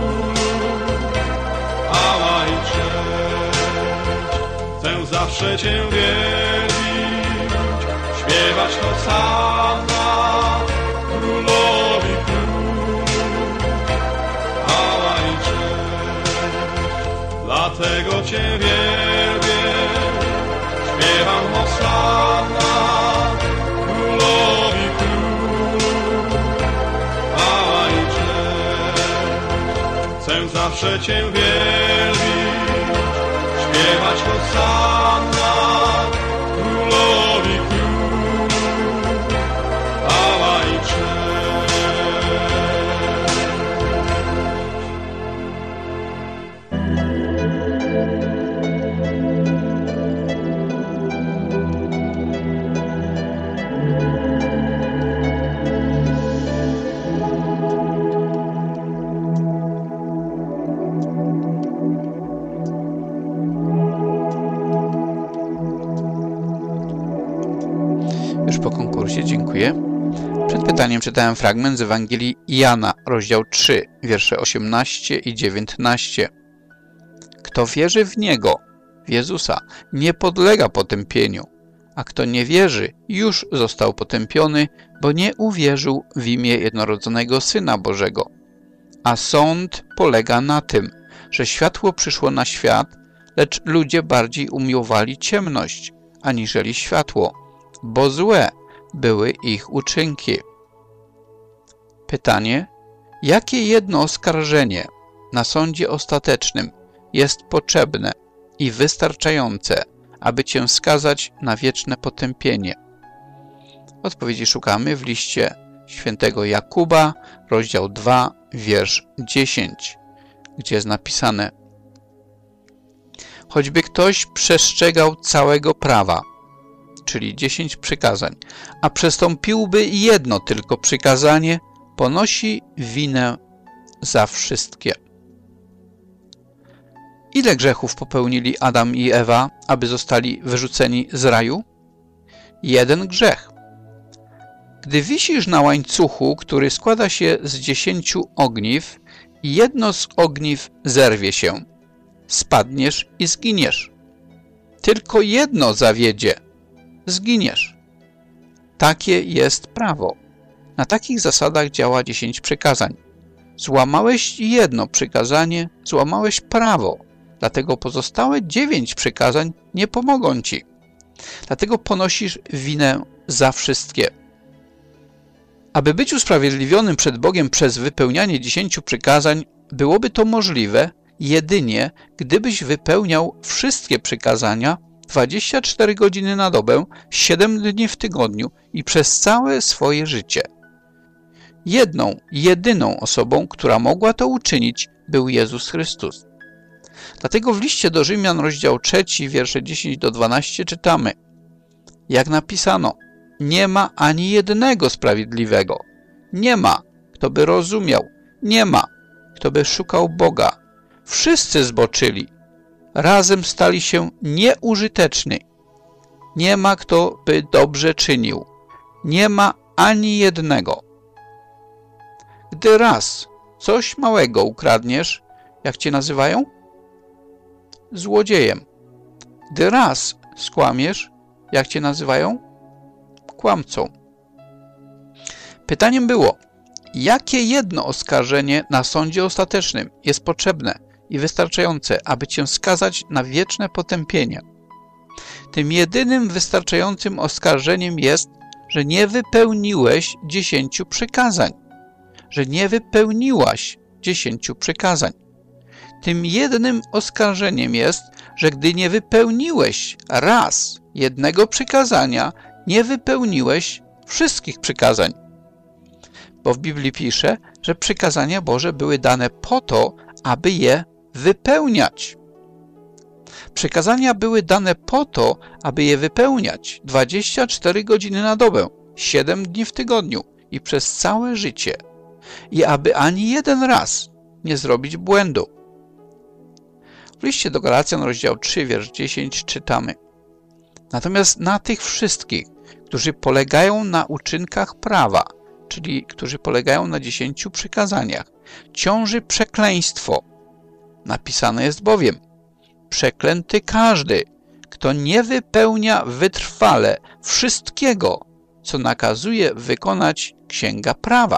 chwała i cześć. Chcę zawsze Cię wielbić, śpiewać hosanna Królowi Król. Chwała i cześć, dlatego Cię wielbię, śpiewam hosanna Królowi Król. Chwała i cześć, chcę zawsze Cię wielbić, śpiewać hosanna Królowi Król. Chwała i cześć. Już po konkursie, dziękuję. Przed pytaniem czytałem fragment z Ewangelii Jana, rozdział 3, wiersze 18 i 19. Kto wierzy w Niego, w Jezusa, nie podlega potępieniu, a kto nie wierzy, już został potępiony, bo nie uwierzył w imię jednorodzonego Syna Bożego. A sąd polega na tym, że światło przyszło na świat, lecz ludzie bardziej umiłowali ciemność, aniżeli światło, bo złe były ich uczynki. Pytanie: jakie jedno oskarżenie na sądzie ostatecznym jest potrzebne i wystarczające, aby Cię skazać na wieczne potępienie? Odpowiedzi szukamy w liście świętego Jakuba, rozdział 2, wiersz 10, gdzie jest napisane: choćby ktoś przestrzegał całego prawa, czyli 10 przykazań, a przestąpiłby jedno tylko przykazanie, ponosi winę za wszystkie. Ile grzechów popełnili Adam i Ewa, aby zostali wyrzuceni z raju? Jeden grzech. Gdy wisisz na łańcuchu, który składa się z 10 ogniw i jedno z ogniw zerwie się, spadniesz i zginiesz. Tylko jedno zawiedzie, zginiesz. Takie jest prawo. Na takich zasadach działa 10 przykazań. Złamałeś jedno przykazanie, złamałeś prawo. Dlatego pozostałe 9 przykazań nie pomogą Ci. Dlatego ponosisz winę za wszystkie. Aby być usprawiedliwionym przed Bogiem przez wypełnianie 10 przykazań, byłoby to możliwe jedynie, gdybyś wypełniał wszystkie przykazania 24 godziny na dobę, 7 dni w tygodniu i przez całe swoje życie. Jedyną osobą, która mogła to uczynić, był Jezus Chrystus. Dlatego w liście do Rzymian, rozdział 3, wiersze 10 do 12 czytamy: jak napisano, nie ma ani jednego sprawiedliwego, nie ma, kto by rozumiał, nie ma, kto by szukał Boga. Wszyscy zboczyli, razem stali się nieużyteczni. Nie ma, kto by dobrze czynił, nie ma ani jednego. Gdy raz coś małego ukradniesz, jak Cię nazywają? Złodziejem. Gdy raz skłamiesz, jak Cię nazywają? Kłamcą. Pytaniem było, jakie jedno oskarżenie na sądzie ostatecznym jest potrzebne i wystarczające, aby Cię skazać na wieczne potępienie? Tym jedynym wystarczającym oskarżeniem jest, że nie wypełniłeś 10 przykazań. Że nie wypełniłaś 10 przykazań. Tym jednym oskarżeniem jest, że gdy nie wypełniłeś raz jednego przykazania, nie wypełniłeś wszystkich przykazań. Bo w Biblii pisze, że przykazania Boże były dane po to, aby je wypełniać. Przykazania były dane po to, aby je wypełniać 24 godziny na dobę, 7 dni w tygodniu i przez całe życie. I aby ani jeden raz nie zrobić błędu. W liście do Galacjan, rozdział 3, wiersz 10 czytamy: natomiast na tych wszystkich, którzy polegają na uczynkach prawa, czyli którzy polegają na 10 przykazaniach, ciąży przekleństwo. Napisane jest bowiem: przeklęty każdy, kto nie wypełnia wytrwale wszystkiego, co nakazuje wykonać Księga Prawa.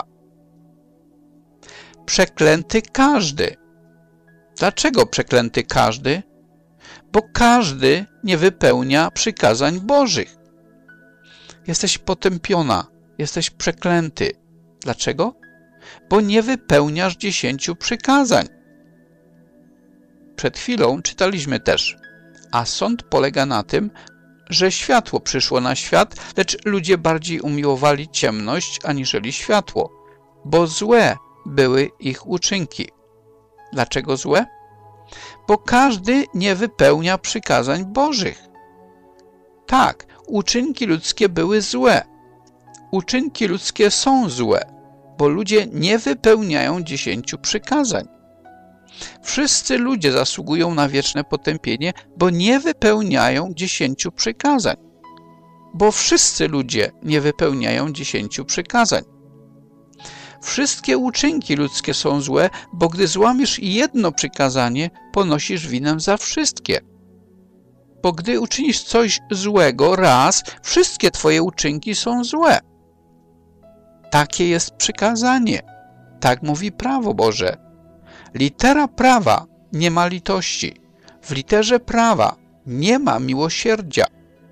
Przeklęty każdy. Dlaczego przeklęty każdy? Bo każdy nie wypełnia przykazań Bożych. Jesteś potępiona, jesteś przeklęty. Dlaczego? Bo nie wypełniasz 10 przykazań. Przed chwilą czytaliśmy też, a sąd polega na tym, że światło przyszło na świat, lecz ludzie bardziej umiłowali ciemność aniżeli światło, bo złe były ich uczynki. Dlaczego złe? Bo każdy nie wypełnia przykazań Bożych. Tak, uczynki ludzkie były złe. Uczynki ludzkie są złe, bo ludzie nie wypełniają 10 przykazań. Wszyscy ludzie zasługują na wieczne potępienie, bo nie wypełniają 10 przykazań. Bo wszyscy ludzie nie wypełniają 10 przykazań. Wszystkie uczynki ludzkie są złe, bo gdy złamiesz jedno przykazanie, ponosisz winę za wszystkie. Bo gdy uczynisz coś złego raz, wszystkie twoje uczynki są złe. Takie jest przykazanie. Tak mówi prawo Boże. Litera prawa nie ma litości. W literze prawa nie ma miłosierdzia.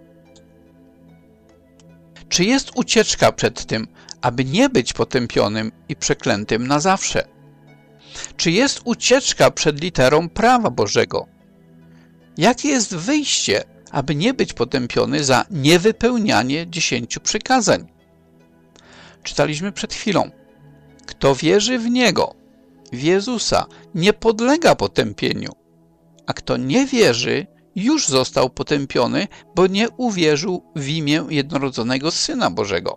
Czy jest ucieczka przed tym, aby nie być potępionym i przeklętym na zawsze? Czy jest ucieczka przed literą prawa Bożego? Jakie jest wyjście, aby nie być potępiony za niewypełnianie 10 przykazań? Czytaliśmy przed chwilą. Kto wierzy w Niego, w Jezusa, nie podlega potępieniu, a kto nie wierzy, już został potępiony, bo nie uwierzył w imię jednorodzonego Syna Bożego.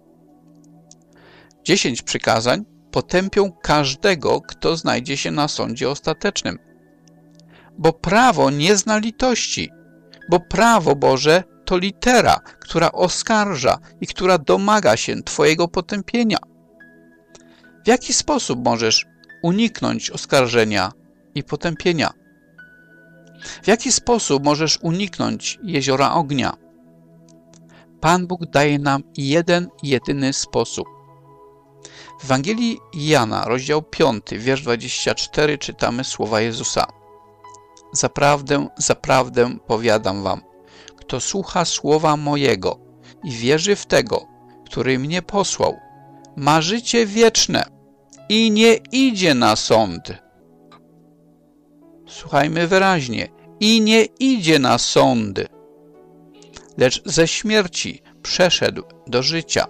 10 przykazań potępią każdego, kto znajdzie się na sądzie ostatecznym. Bo prawo nie zna litości, bo prawo Boże to litera, która oskarża i która domaga się twojego potępienia. W jaki sposób możesz uniknąć oskarżenia i potępienia? W jaki sposób możesz uniknąć jeziora ognia? Pan Bóg daje nam jeden, jedyny sposób. W Ewangelii Jana, rozdział 5, wiersz 24, czytamy słowa Jezusa. Zaprawdę, zaprawdę powiadam wam, kto słucha słowa mojego i wierzy w tego, który mnie posłał, ma życie wieczne i nie idzie na sąd. Słuchajmy wyraźnie. I nie idzie na sąd, lecz ze śmierci przeszedł do życia.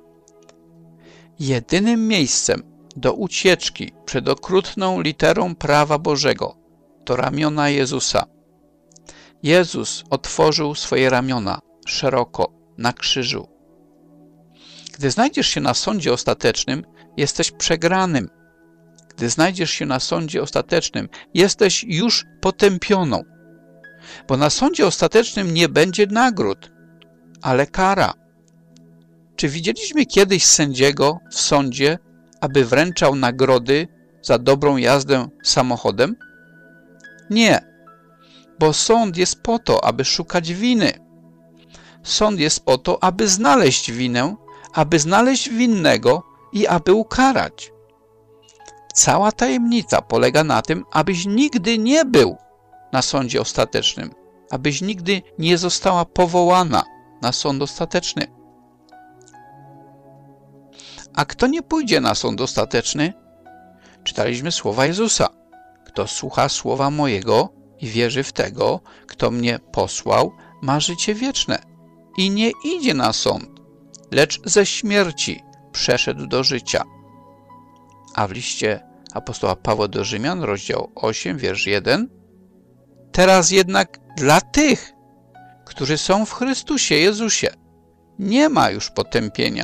Jedynym miejscem do ucieczki przed okrutną literą prawa Bożego to ramiona Jezusa. Jezus otworzył swoje ramiona szeroko na krzyżu. Gdy znajdziesz się na sądzie ostatecznym, jesteś przegranym. Gdy znajdziesz się na sądzie ostatecznym, jesteś już potępioną. Bo na sądzie ostatecznym nie będzie nagród, ale kara. Czy widzieliśmy kiedyś sędziego w sądzie, aby wręczał nagrody za dobrą jazdę samochodem? Nie, bo sąd jest po to, aby szukać winy. Sąd jest po to, aby znaleźć winę, aby znaleźć winnego i aby ukarać. Cała tajemnica polega na tym, abyś nigdy nie był na sądzie ostatecznym, abyś nigdy nie została powołana na sąd ostateczny. A kto nie pójdzie na sąd ostateczny? Czytaliśmy słowa Jezusa. Kto słucha słowa mojego i wierzy w tego, kto mnie posłał, ma życie wieczne i nie idzie na sąd, lecz ze śmierci przeszedł do życia. A w liście apostoła Pawła do Rzymian, rozdział 8, wiersz 1. Teraz jednak dla tych, którzy są w Chrystusie Jezusie, nie ma już potępienia.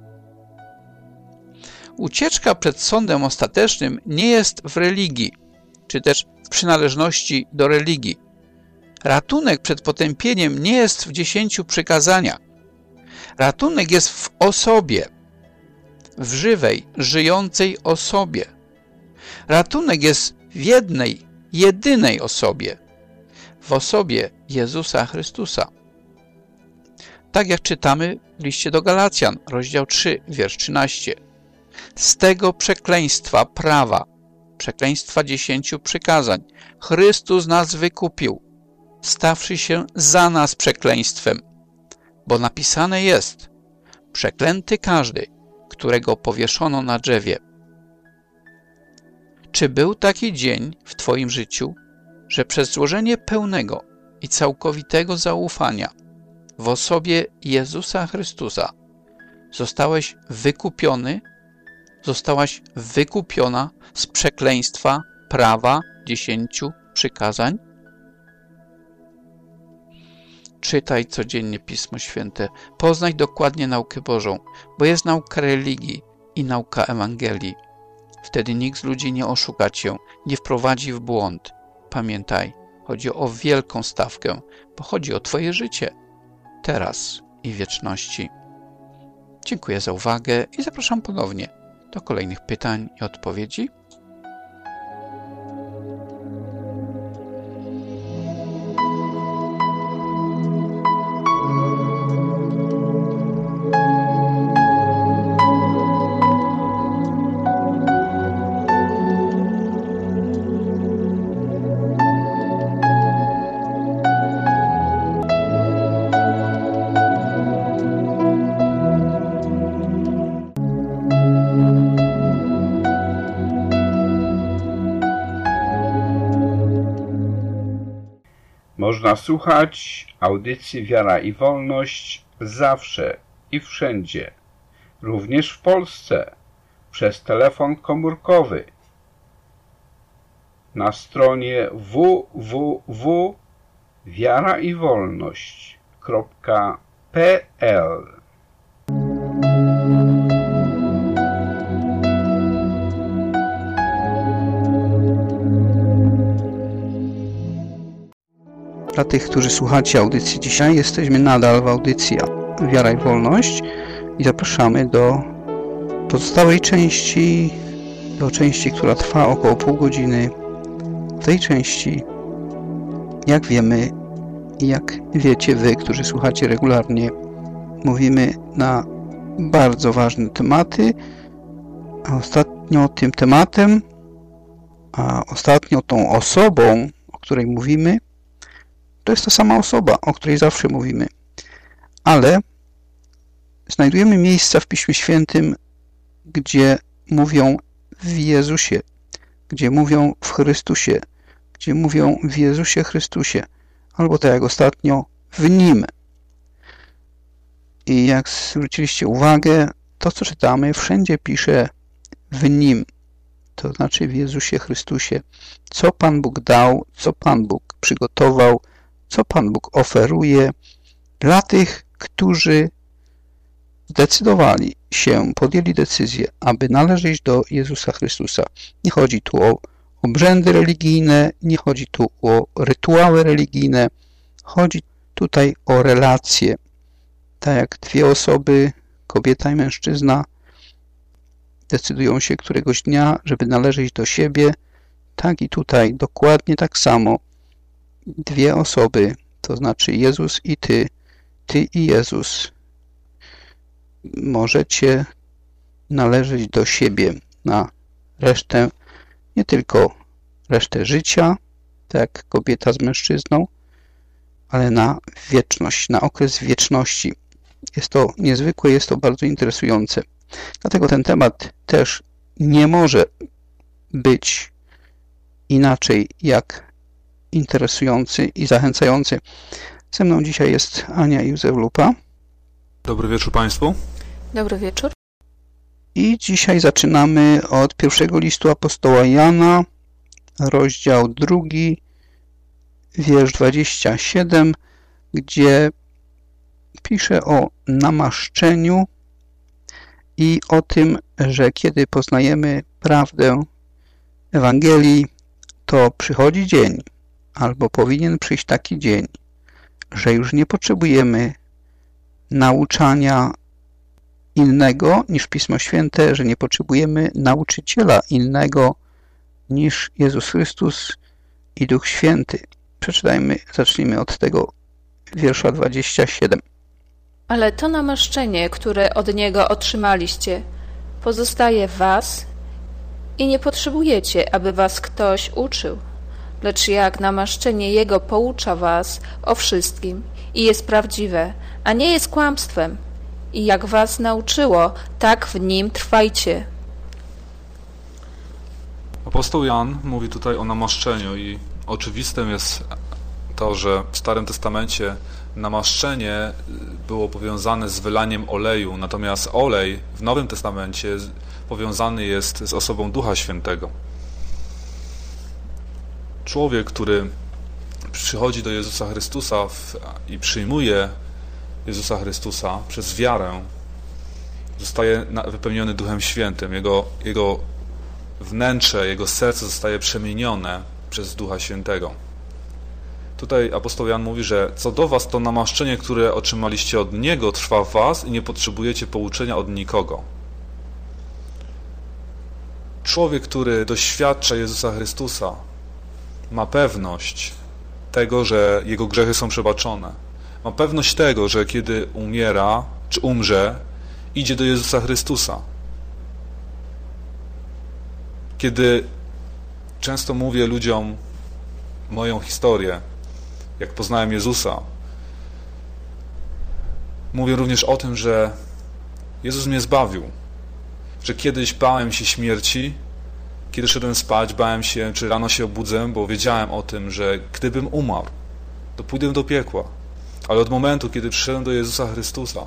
Ucieczka przed sądem ostatecznym nie jest w religii, czy też w przynależności do religii. Ratunek przed potępieniem nie jest w 10 przykazaniach. Ratunek jest w osobie, w żywej, żyjącej osobie. Ratunek jest w jednej, jedynej osobie, w osobie Jezusa Chrystusa. Tak jak czytamy w liście do Galacjan, rozdział 3, wiersz 13. Z tego przekleństwa prawa, przekleństwa 10 przykazań, Chrystus nas wykupił, stawszy się za nas przekleństwem, bo napisane jest: przeklęty każdy, którego powieszono na drzewie. Czy był taki dzień w Twoim życiu, że przez złożenie pełnego i całkowitego zaufania w osobie Jezusa Chrystusa zostałeś wykupiony, zostałaś wykupiona z przekleństwa prawa 10 przykazań? Czytaj codziennie Pismo Święte, poznaj dokładnie naukę Bożą, bo jest nauka religii i nauka Ewangelii. Wtedy nikt z ludzi nie oszuka cię, nie wprowadzi w błąd. Pamiętaj, chodzi o wielką stawkę, bo chodzi o Twoje życie, teraz i w wieczności. Dziękuję za uwagę i zapraszam ponownie do kolejnych pytań i odpowiedzi. Można słuchać audycji Wiara i Wolność zawsze i wszędzie, również w Polsce, przez telefon komórkowy na stronie www.wiaraiwolność.pl. Dla tych, którzy słuchacie audycji dzisiaj, jesteśmy nadal w audycji Wiara i Wolność i zapraszamy do pozostałej części, do części, która trwa około pół godziny. W tej części, jak wiemy i jak wiecie wy, którzy słuchacie regularnie, mówimy na bardzo ważne tematy, a ostatnio tym tematem, a ostatnio tą osobą, o której mówimy, to jest ta sama osoba, o której zawsze mówimy. Ale znajdujemy miejsca w Piśmie Świętym, gdzie mówią w Jezusie, gdzie mówią w Chrystusie, gdzie mówią w Jezusie Chrystusie, albo tak jak ostatnio, w Nim. I jak zwróciliście uwagę, to co czytamy, wszędzie pisze w Nim, to znaczy w Jezusie Chrystusie. Co Pan Bóg dał, co Pan Bóg przygotował, co Pan Bóg oferuje dla tych, którzy zdecydowali się, podjęli decyzję, aby należeć do Jezusa Chrystusa. Nie chodzi tu o obrzędy religijne, nie chodzi tu o rytuały religijne, chodzi tutaj o relacje. Tak jak dwie osoby, kobieta i mężczyzna, decydują się któregoś dnia, żeby należeć do siebie, tak i tutaj dokładnie tak samo. Dwie osoby, to znaczy Jezus i Ty, Ty i Jezus, możecie należeć do siebie na resztę, nie tylko resztę życia, tak jak kobieta z mężczyzną, ale na wieczność, na okres wieczności. Jest to niezwykłe, jest to bardzo interesujące. Dlatego ten temat też nie może być inaczej jak interesujący i zachęcający. Ze mną dzisiaj jest Ania i Józef Lupa. Dobry wieczór Państwu. Dobry wieczór. I dzisiaj zaczynamy od pierwszego listu apostoła Jana, rozdział 2, wiersz 27, gdzie pisze o namaszczeniu i o tym, że kiedy poznajemy prawdę Ewangelii, to przychodzi dzień, albo powinien przyjść taki dzień, że już nie potrzebujemy nauczania innego niż Pismo Święte, że nie potrzebujemy nauczyciela innego niż Jezus Chrystus i Duch Święty. Przeczytajmy, zacznijmy od tego wiersza 27. Ale to namaszczenie, które od Niego otrzymaliście, pozostaje w was i nie potrzebujecie, aby was ktoś uczył. Lecz jak namaszczenie Jego poucza was o wszystkim i jest prawdziwe, a nie jest kłamstwem, i jak was nauczyło, tak w nim trwajcie. Apostoł Jan mówi tutaj o namaszczeniu i oczywistym jest to, że w Starym Testamencie namaszczenie było powiązane z wylaniem oleju, natomiast olej w Nowym Testamencie powiązany jest z osobą Ducha Świętego. Człowiek, który przychodzi do Jezusa Chrystusa i przyjmuje Jezusa Chrystusa przez wiarę, zostaje wypełniony Duchem Świętym. Jego wnętrze, jego serce zostaje przemienione przez Ducha Świętego. Tutaj apostoł Jan mówi, że co do was, to namaszczenie, które otrzymaliście od Niego, trwa w was i nie potrzebujecie pouczenia od nikogo. Człowiek, który doświadcza Jezusa Chrystusa, ma pewność tego, że jego grzechy są przebaczone. Ma pewność tego, że kiedy umiera, czy umrze, idzie do Jezusa Chrystusa. Kiedy często mówię ludziom moją historię, jak poznałem Jezusa, mówię również o tym, że Jezus mnie zbawił, że kiedyś bałem się śmierci, kiedy szedłem spać, bałem się, czy rano się obudzę, bo wiedziałem o tym, że gdybym umarł, to pójdę do piekła. Ale od momentu, kiedy przyszedłem do Jezusa Chrystusa,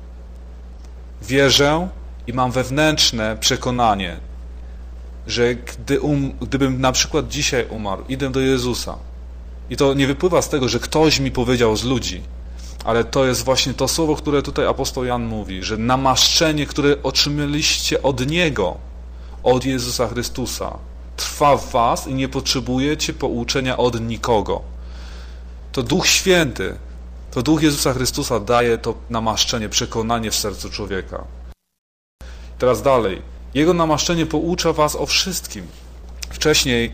wierzę i mam wewnętrzne przekonanie, że gdybym na przykład dzisiaj umarł, idę do Jezusa. I to nie wypływa z tego, że ktoś mi powiedział z ludzi, ale to jest właśnie to słowo, które tutaj apostoł Jan mówi, że namaszczenie, które otrzymaliście od Niego, od Jezusa Chrystusa, trwa w was i nie potrzebujecie pouczenia od nikogo. To Duch Święty, to Duch Jezusa Chrystusa daje to namaszczenie, przekonanie w sercu człowieka. Teraz dalej. Jego namaszczenie poucza was o wszystkim. Wcześniej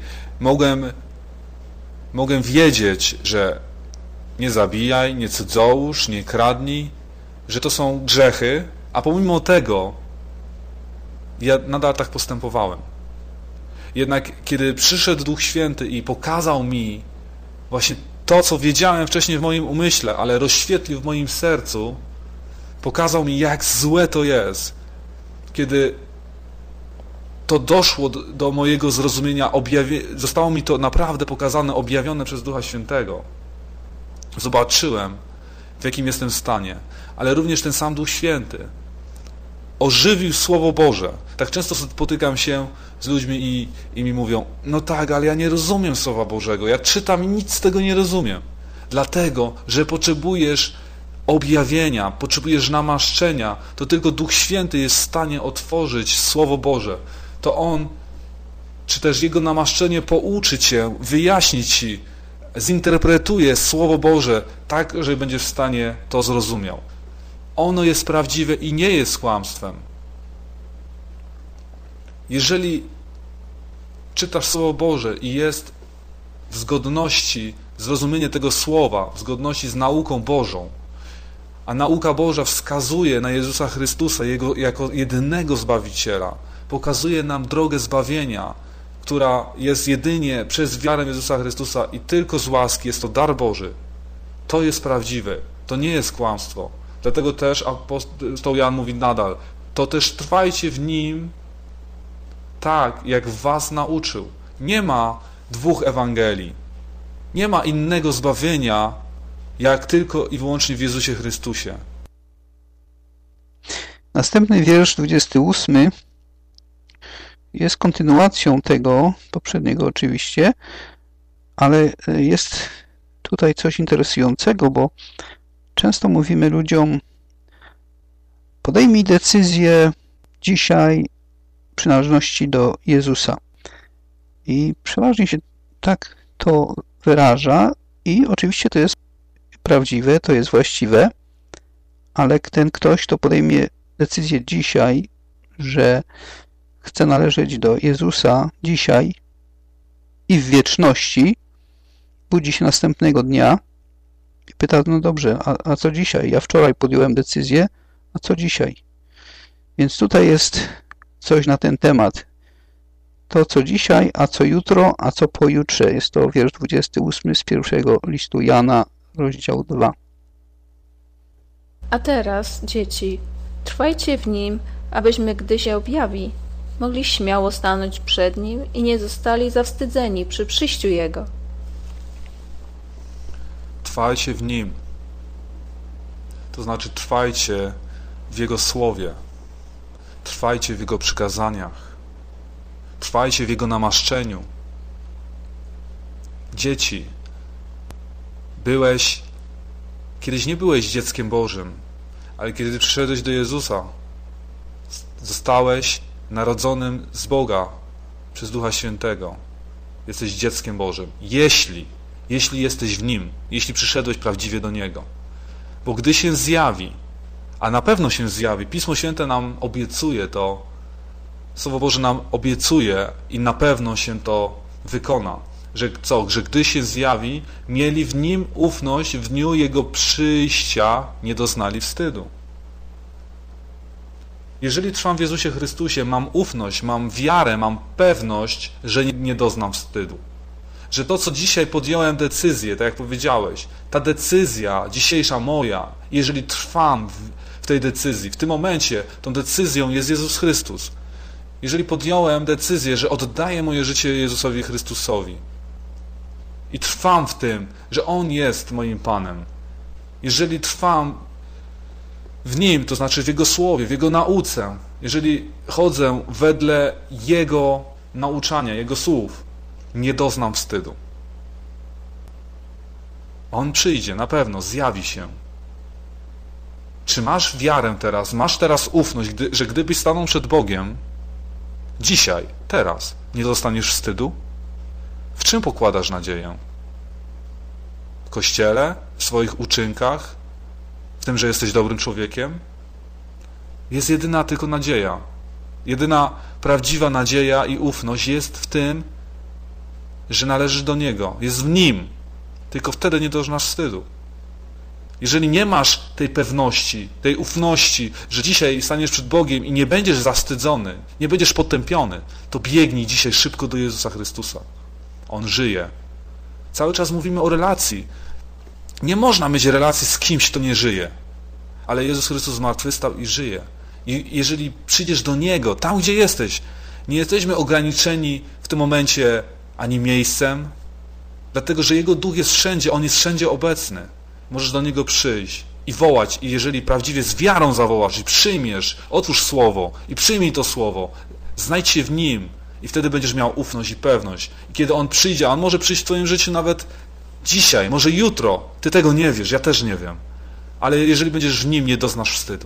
mogłem wiedzieć, że nie zabijaj, nie cudzołóż, nie kradnij, że to są grzechy, a pomimo tego ja nadal tak postępowałem. Jednak kiedy przyszedł Duch Święty i pokazał mi właśnie to, co wiedziałem wcześniej w moim umyśle, ale rozświetlił w moim sercu, pokazał mi, jak złe to jest. Kiedy to doszło do mojego zrozumienia, zostało mi to naprawdę pokazane, objawione przez Ducha Świętego. Zobaczyłem, w jakim jestem stanie, ale również ten sam Duch Święty ożywił Słowo Boże. Tak często spotykam się z ludźmi i mi mówią, no tak, ale ja nie rozumiem Słowa Bożego, ja czytam i nic z tego nie rozumiem. Dlatego, że potrzebujesz objawienia, potrzebujesz namaszczenia, to tylko Duch Święty jest w stanie otworzyć Słowo Boże. To On, czy też Jego namaszczenie pouczy Cię, wyjaśni Ci, zinterpretuje Słowo Boże tak, że będziesz w stanie to zrozumiał. Ono jest prawdziwe i nie jest kłamstwem. Jeżeli czytasz Słowo Boże i jest w zgodności zrozumienie tego Słowa, w zgodności z nauką Bożą, a nauka Boża wskazuje na Jezusa Chrystusa jako jedynego Zbawiciela, pokazuje nam drogę zbawienia, która jest jedynie przez wiarę Jezusa Chrystusa i tylko z łaski, jest to dar Boży. To jest prawdziwe, to nie jest kłamstwo. Dlatego też apostoł Jan mówi nadal, to też trwajcie w Nim tak, jak was nauczył. Nie ma dwóch Ewangelii. Nie ma innego zbawienia, jak tylko i wyłącznie w Jezusie Chrystusie. Następny wiersz, 28, jest kontynuacją tego poprzedniego oczywiście, ale jest tutaj coś interesującego, bo często mówimy ludziom, podejmij decyzję dzisiaj przynależności do Jezusa. I przeważnie się tak to wyraża i oczywiście to jest prawdziwe, to jest właściwe, ale ten ktoś, kto podejmie decyzję dzisiaj, że chce należeć do Jezusa dzisiaj i w wieczności, budzi się następnego dnia I pyta, no dobrze, a co dzisiaj? Ja wczoraj podjąłem decyzję, a co dzisiaj? Więc tutaj jest coś na ten temat. To co dzisiaj, a co jutro, a co pojutrze. Jest to wiersz 28 z pierwszego listu Jana, rozdział 2. A teraz, dzieci, trwajcie w Nim, abyśmy, gdy się objawi, mogli śmiało stanąć przed Nim i nie zostali zawstydzeni przy przyjściu Jego. Trwajcie w Nim. To znaczy trwajcie w Jego Słowie. Trwajcie w Jego przykazaniach. Trwajcie w Jego namaszczeniu. Dzieci, kiedyś nie byłeś dzieckiem Bożym, ale kiedy przyszedłeś do Jezusa, zostałeś narodzonym z Boga przez Ducha Świętego. Jesteś dzieckiem Bożym. Jeśli jesteś w Nim, jeśli przyszedłeś prawdziwie do Niego. Bo gdy się zjawi, a na pewno się zjawi, Pismo Święte nam obiecuje to, Słowo Boże nam obiecuje i na pewno się to wykona, że gdy się zjawi, mieli w Nim ufność, w dniu Jego przyjścia nie doznali wstydu. Jeżeli trwam w Jezusie Chrystusie, mam ufność, mam wiarę, mam pewność, że nie doznam wstydu. Że to, co dzisiaj podjąłem decyzję, tak jak powiedziałeś, ta decyzja dzisiejsza moja, jeżeli trwam w tej decyzji, w tym momencie tą decyzją jest Jezus Chrystus. Jeżeli podjąłem decyzję, że oddaję moje życie Jezusowi Chrystusowi i trwam w tym, że On jest moim Panem, jeżeli trwam w Nim, to znaczy w Jego Słowie, w Jego nauce, jeżeli chodzę wedle Jego nauczania, Jego słów, nie doznam wstydu. On przyjdzie, na pewno, zjawi się. Czy masz wiarę teraz, masz teraz ufność, że gdybyś stanął przed Bogiem, dzisiaj, teraz, nie dostaniesz wstydu? W czym pokładasz nadzieję? W Kościele? W swoich uczynkach? W tym, że jesteś dobrym człowiekiem? Jest jedyna tylko nadzieja. Jedyna prawdziwa nadzieja i ufność jest w tym, że należysz do Niego. Jest w Nim. Tylko wtedy nie doznasz wstydu. Jeżeli nie masz tej pewności, tej ufności, że dzisiaj staniesz przed Bogiem i nie będziesz zawstydzony, nie będziesz potępiony, to biegnij dzisiaj szybko do Jezusa Chrystusa. On żyje. Cały czas mówimy o relacji. Nie można mieć relacji z kimś, kto nie żyje. Ale Jezus Chrystus zmartwychwstał i żyje. I jeżeli przyjdziesz do Niego, tam gdzie jesteś, nie jesteśmy ograniczeni w tym momencie ani miejscem, dlatego że Jego Duch jest wszędzie, On jest wszędzie obecny. Możesz do Niego przyjść i wołać, i jeżeli prawdziwie z wiarą zawołasz i przyjmiesz, otwórz Słowo i przyjmij to Słowo, znajdź się w Nim i wtedy będziesz miał ufność i pewność. I kiedy On przyjdzie, a On może przyjść w twoim życiu nawet dzisiaj, może jutro, ty tego nie wiesz, ja też nie wiem, ale jeżeli będziesz w Nim, nie doznasz wstydu.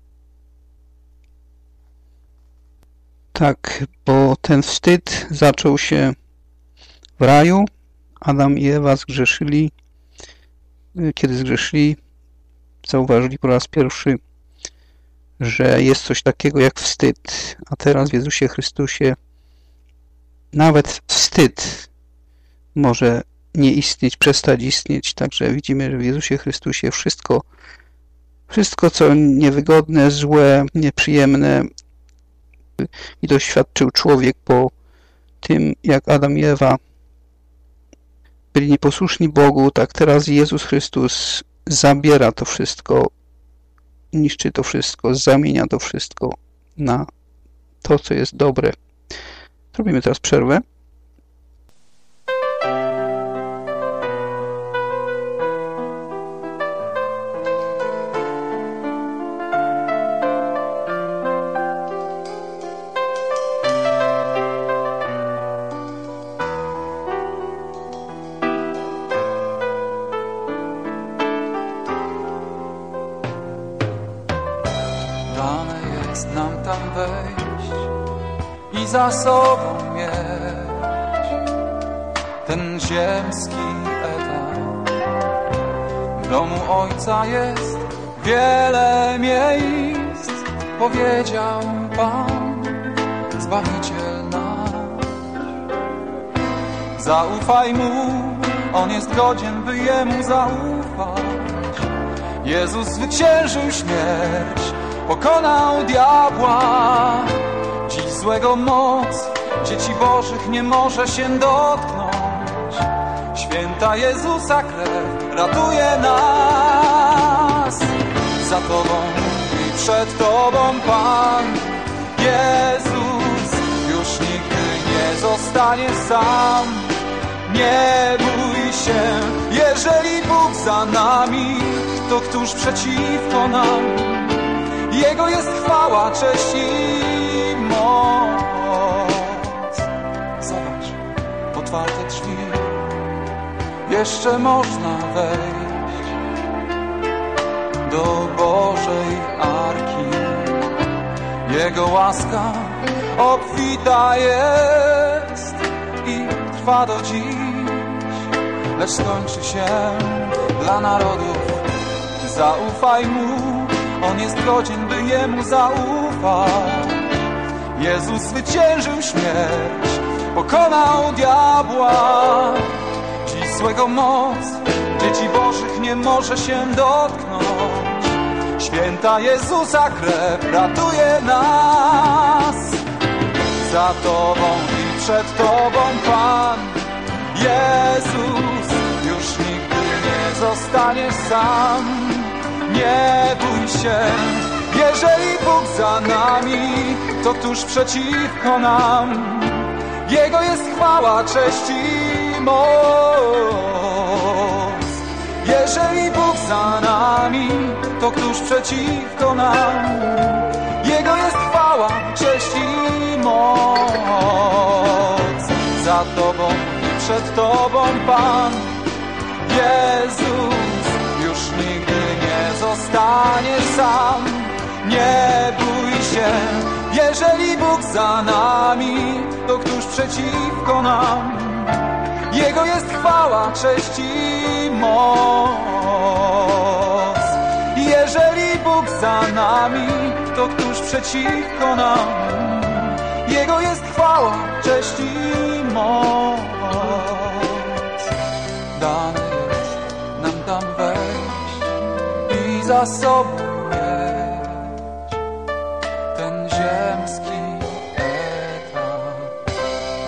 Tak, bo ten wstyd zaczął się w raju. Adam i Ewa zgrzeszyli. Kiedy zgrzeszyli, zauważyli po raz pierwszy, że jest coś takiego jak wstyd. A teraz w Jezusie Chrystusie nawet wstyd może nie istnieć, przestać istnieć. Także widzimy, że w Jezusie Chrystusie wszystko co niewygodne, złe, nieprzyjemne i doświadczył człowiek po tym, jak Adam i Ewa byli nieposłuszni Bogu, tak teraz Jezus Chrystus zabiera to wszystko, niszczy to wszystko, zamienia to wszystko na to, co jest dobre. Zrobimy teraz przerwę. Nam tam wejść i za sobą mieć ten ziemski etap. W domu Ojca jest wiele miejsc, powiedział Pan, Zbawiciel nasz. Zaufaj Mu, On jest godzien, by Jemu zaufać. ufać. Jezus zwyciężył śmierć, pokonał diabła. Dziś złego moc dzieci Bożych nie może się dotknąć. Święta Jezusa krew ratuje nas. Za Tobą i przed Tobą Pan Jezus już nigdy nie zostanie sam. Nie bój się, jeżeli Bóg za nami, to któż przeciwko nam? Jego jest chwała, cześć i moc. Zobacz, otwarte drzwi, jeszcze można wejść do Bożej Arki. Jego łaska obfita jest i trwa do dziś, lecz skończy się dla narodów. Zaufaj Mu, On jest godzien, by Jemu zaufać. Jezus zwyciężył śmierć, pokonał diabła. Dziś złego moc dzieci Bożych nie może się dotknąć. Święta Jezusa krew ratuje nas. Za Tobą i przed Tobą Pan Jezus już nigdy nie zostanie sam. Nie bój się, jeżeli Bóg za nami, to któż przeciwko nam? Jego jest chwała, cześć i moc. Jeżeli Bóg za nami, to któż przeciwko nam? Jego jest chwała, cześć i moc. Za Tobą i przed Tobą Pan Jezus już nigdy nie zostanie sam. Nie bój się, jeżeli Bóg za nami, to któż przeciwko nam? Jego jest chwała, cześć i moc. Jeżeli Bóg za nami, to któż przeciwko nam? Jego jest chwała, cześć i moc. Dane jest nam tam wejść i za sobą mieć ten ziemski etap.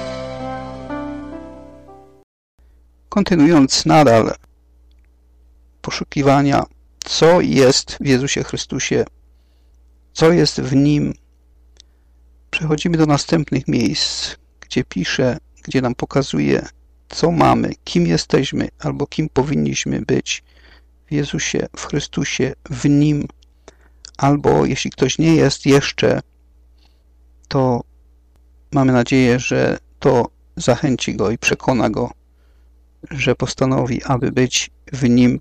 Kontynuując nadal poszukiwania, co jest w Jezusie Chrystusie, co jest w Nim, przechodzimy do następnych miejsc, gdzie pisze, gdzie nam pokazuje, co mamy, kim jesteśmy, albo kim powinniśmy być w Jezusie, w Chrystusie, w Nim, albo jeśli ktoś nie jest jeszcze, to mamy nadzieję, że to zachęci go i przekona go, że postanowi, aby być w Nim.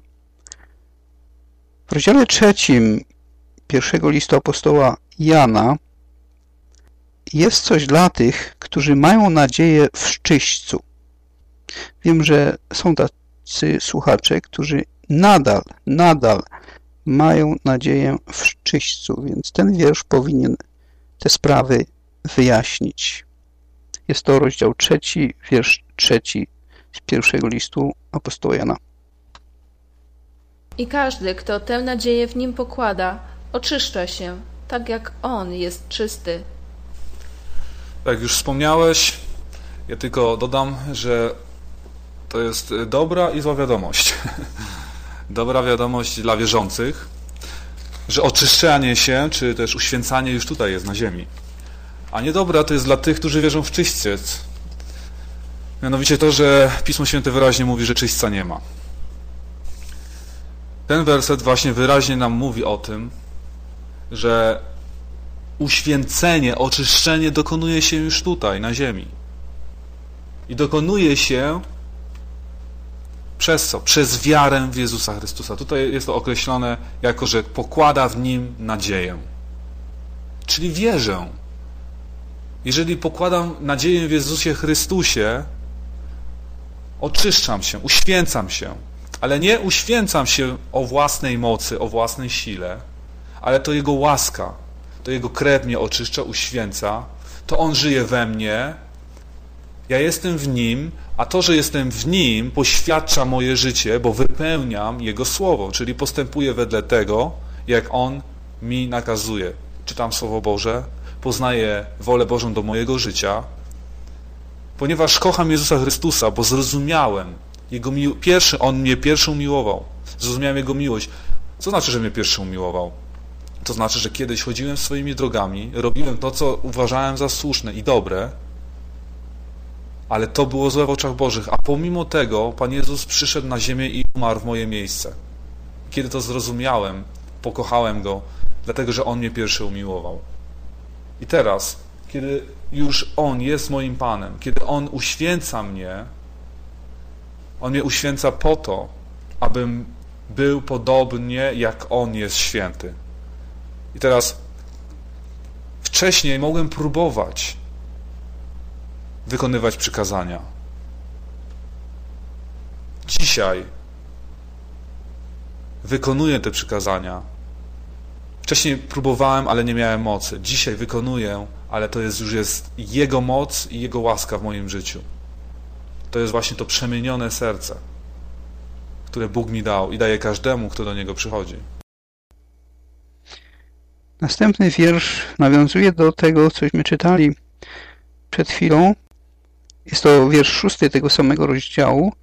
W rozdziale 3 pierwszego listu apostoła Jana jest coś dla tych, którzy mają nadzieję w szczyśćcu. Wiem, że są tacy słuchacze, którzy nadal mają nadzieję w szczyśćcu, więc ten wiersz powinien te sprawy wyjaśnić. Jest to rozdział 3, wiersz 3 z pierwszego listu apostoła Jana. I każdy, kto tę nadzieję w Nim pokłada, oczyszcza się, tak jak On jest czysty. Jak już wspomniałeś, ja tylko dodam, że to jest dobra i zła wiadomość. Dobra wiadomość dla wierzących, że oczyszczanie się, czy też uświęcanie już tutaj jest na ziemi. A niedobra to jest dla tych, którzy wierzą w czyściec. Mianowicie to, że Pismo Święte wyraźnie mówi, że czyśćca nie ma. Ten werset właśnie wyraźnie nam mówi o tym, że uświęcenie, oczyszczenie dokonuje się już tutaj, na ziemi. I dokonuje się przez co? Przez wiarę w Jezusa Chrystusa. Tutaj jest to określone jako, że pokłada w Nim nadzieję. Czyli wierzę. Jeżeli pokładam nadzieję w Jezusie Chrystusie, oczyszczam się, uświęcam się. Ale nie uświęcam się o własnej mocy, o własnej sile, ale to Jego łaska, to Jego krew mnie oczyszcza, uświęca, to On żyje we mnie Ja jestem w Nim, a to, że jestem w Nim, poświadcza moje życie, bo wypełniam Jego Słowo, czyli postępuję wedle tego, jak On mi nakazuje. Czytam Słowo Boże, poznaję wolę Bożą do mojego życia, ponieważ kocham Jezusa Chrystusa, bo zrozumiałem On mnie pierwszy umiłował. Zrozumiałem Jego miłość. Co znaczy, że mnie pierwszy umiłował? To znaczy, że kiedyś chodziłem swoimi drogami, robiłem to, co uważałem za słuszne i dobre, ale to było złe w oczach Bożych, a pomimo tego Pan Jezus przyszedł na ziemię i umarł w moje miejsce. Kiedy to zrozumiałem, pokochałem Go, dlatego, że On mnie pierwszy umiłował. I teraz, kiedy już On jest moim Panem, kiedy On uświęca mnie, On mnie uświęca po to, abym był podobnie, jak On jest święty. I teraz, wcześniej mogłem próbować wykonywać przykazania. Dzisiaj wykonuję te przykazania. Wcześniej próbowałem, ale nie miałem mocy. Dzisiaj wykonuję, ale to już jest Jego moc i Jego łaska w moim życiu. To jest właśnie to przemienione serce, które Bóg mi dał i daje każdemu, kto do Niego przychodzi. Następny wiersz nawiązuje do tego, cośmy czytali przed chwilą. Jest to wiersz 6 tego samego rozdziału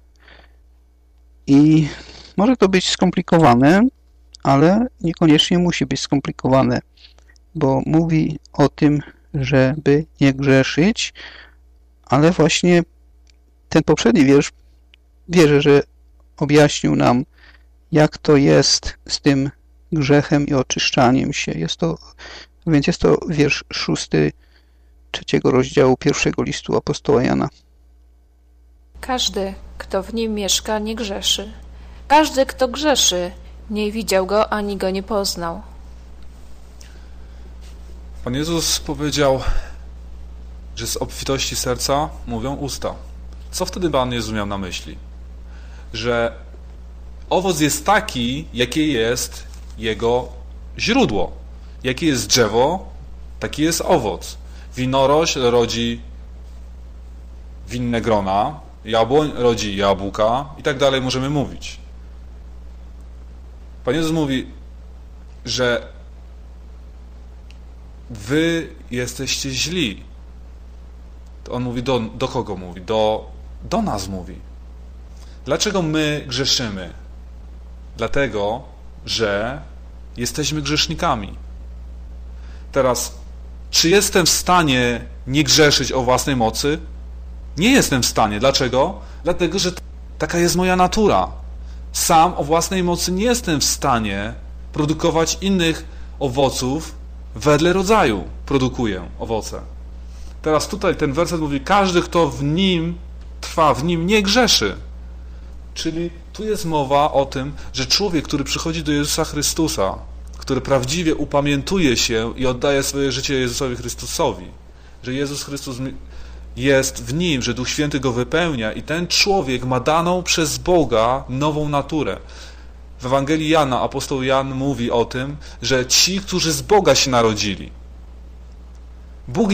i może to być skomplikowane, ale niekoniecznie musi być skomplikowane, bo mówi o tym, żeby nie grzeszyć, ale właśnie ten poprzedni wiersz, wierzę, że objaśnił nam, jak to jest z tym grzechem i oczyszczaniem się. Jest to wiersz 6 trzeciego rozdziału pierwszego listu apostoła Jana. Każdy, kto w nim mieszka, nie grzeszy. Każdy, kto grzeszy, nie widział Go, ani Go nie poznał. Pan Jezus powiedział, że z obfitości serca mówią usta. Co wtedy Pan Jezus miał na myśli? Że owoc jest taki, jakie jest jego źródło. Jakie jest drzewo, taki jest owoc. Winorośl rodzi winne grona, jabłoń rodzi jabłka i tak dalej możemy mówić. Pan Jezus mówi, że wy jesteście źli. To On mówi do kogo mówi? Do nas mówi. Dlaczego my grzeszymy? Dlatego, że jesteśmy grzesznikami. Teraz, czy jestem w stanie nie grzeszyć o własnej mocy? Nie jestem w stanie. Dlaczego? Dlatego, że taka jest moja natura. Sam o własnej mocy nie jestem w stanie produkować innych owoców wedle rodzaju. Produkuję owoce. Teraz tutaj ten werset mówi, każdy, kto w Nim trwa, w Nim nie grzeszy. Czyli tu jest mowa o tym, że człowiek, który przychodzi do Jezusa Chrystusa, który prawdziwie upamiętuje się i oddaje swoje życie Jezusowi Chrystusowi, że Jezus Chrystus jest w nim, że Duch Święty go wypełnia i ten człowiek ma daną przez Boga nową naturę. W Ewangelii Jana apostoł Jan mówi o tym, że ci, którzy z Boga się narodzili, Bóg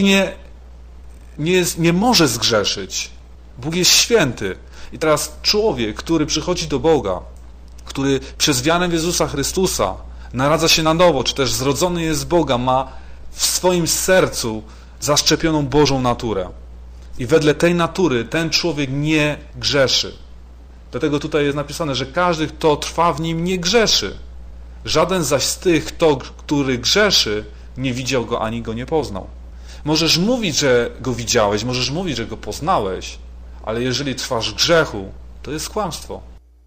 nie może zgrzeszyć. Bóg jest święty. I teraz człowiek, który przychodzi do Boga, który przez wiarę w Jezusa Chrystusa narodza się na nowo, czy też zrodzony jest z Boga, ma w swoim sercu zaszczepioną Bożą naturę. I wedle tej natury ten człowiek nie grzeszy. Dlatego tutaj jest napisane, że każdy, kto trwa w nim, nie grzeszy. Żaden zaś z tych, który grzeszy, nie widział go ani go nie poznał. Możesz mówić, że go widziałeś, możesz mówić, że go poznałeś, ale jeżeli trwasz w grzechu, to jest kłamstwo.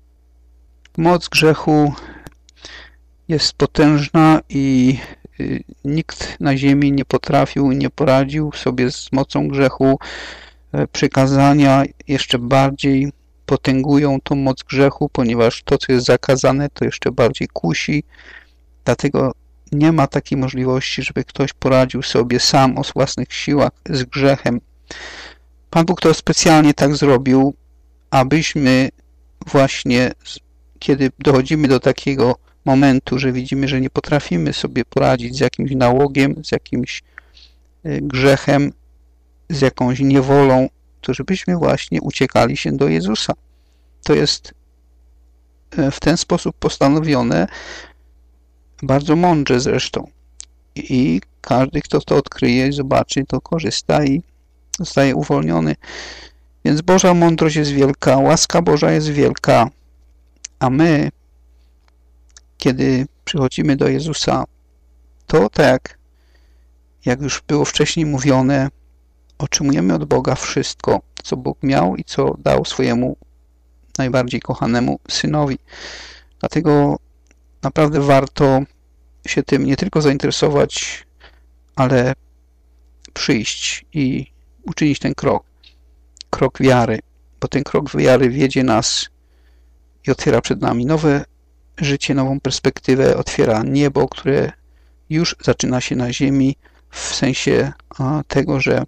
Moc grzechu jest potężna i nikt na ziemi nie potrafił, nie poradził sobie z mocą grzechu. Przykazania jeszcze bardziej potęgują tą moc grzechu, ponieważ to, co jest zakazane, to jeszcze bardziej kusi. Dlatego nie ma takiej możliwości, żeby ktoś poradził sobie sam o własnych siłach z grzechem. Pan Bóg to specjalnie tak zrobił, abyśmy właśnie, kiedy dochodzimy do takiego momentu, że widzimy, że nie potrafimy sobie poradzić z jakimś nałogiem, z jakimś grzechem, z jakąś niewolą, to żebyśmy właśnie uciekali się do Jezusa. To jest w ten sposób postanowione, bardzo mądrze zresztą. I każdy, kto to odkryje i zobaczy, to korzysta i zostaje uwolniony. Więc Boża mądrość jest wielka, łaska Boża jest wielka, a my, kiedy przychodzimy do Jezusa, to tak jak już było wcześniej mówione, otrzymujemy od Boga wszystko, co Bóg miał i co dał swojemu najbardziej kochanemu Synowi. Dlatego naprawdę warto się tym nie tylko zainteresować, ale przyjść i uczynić ten krok wiary, bo ten krok wiary wiedzie nas i otwiera przed nami nowe życie, nową perspektywę, otwiera niebo, które już zaczyna się na ziemi, w sensie tego, że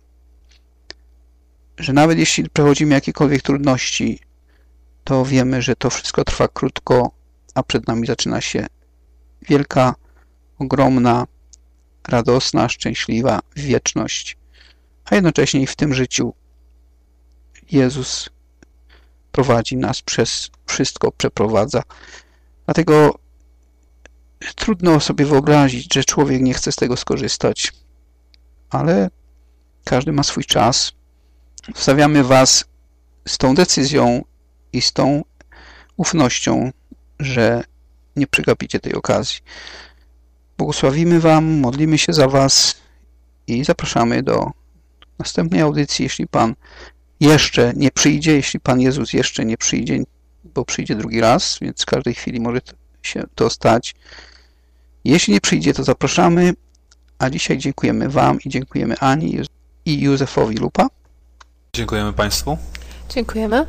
nawet jeśli przechodzimy jakiekolwiek trudności, to wiemy, że to wszystko trwa krótko, a przed nami zaczyna się wielka, ogromna, radosna, szczęśliwa wieczność. A jednocześnie i w tym życiu Jezus prowadzi nas, przez wszystko przeprowadza. Dlatego trudno sobie wyobrazić, że człowiek nie chce z tego skorzystać, ale każdy ma swój czas. Zostawiamy Was z tą decyzją i z tą ufnością, że nie przegapicie tej okazji. Błogosławimy Wam, modlimy się za Was i zapraszamy do następnej audycji, jeśli Pan jeszcze nie przyjdzie, jeśli Pan Jezus jeszcze nie przyjdzie, bo przyjdzie drugi raz, więc w każdej chwili może się to stać. Jeśli nie przyjdzie, to zapraszamy, a dzisiaj dziękujemy Wam i dziękujemy Ani i Józefowi Lupa. Dziękujemy Państwu. Dziękujemy.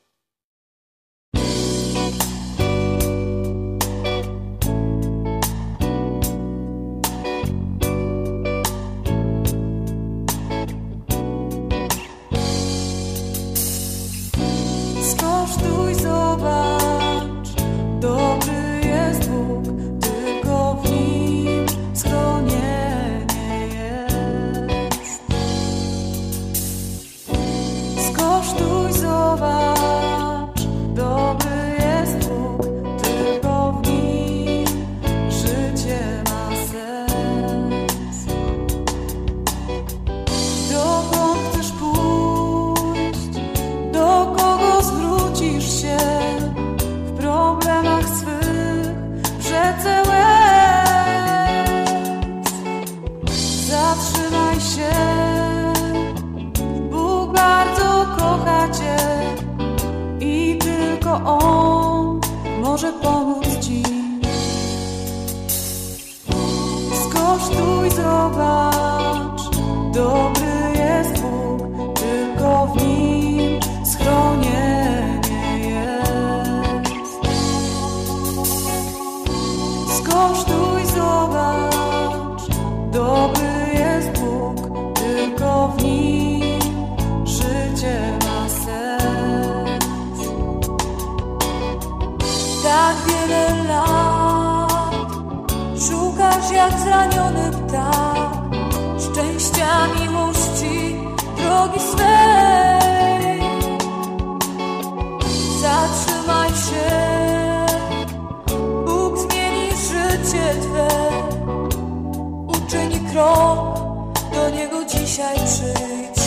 Skosztuj, zobacz, dobry jest Bóg, tylko w Nim schronienie jest. Skosztuj, zobacz, dobry jest Bóg, tylko w Nim życie ma sens. Dokąd chcesz pójść? Do kogo zwrócisz się w problemach swych, w rzece łez? Zatrzymaj się, Bóg bardzo kocha Cię i tylko On może pomóc Ci. Skosztuj, zobacz, dobry jest Bóg, tylko w Nim schronienie jest. Skosztuj, zobacz, dobry jest Bóg, tylko w Nim życie ma sens. Tak wiele lat szukasz jak zraniony ptak szczęścia, miłości, drogi swej. Zatrzymaj się, Bóg zmieni życie Twe. Uczyń krok, do Niego dzisiaj przyjdź.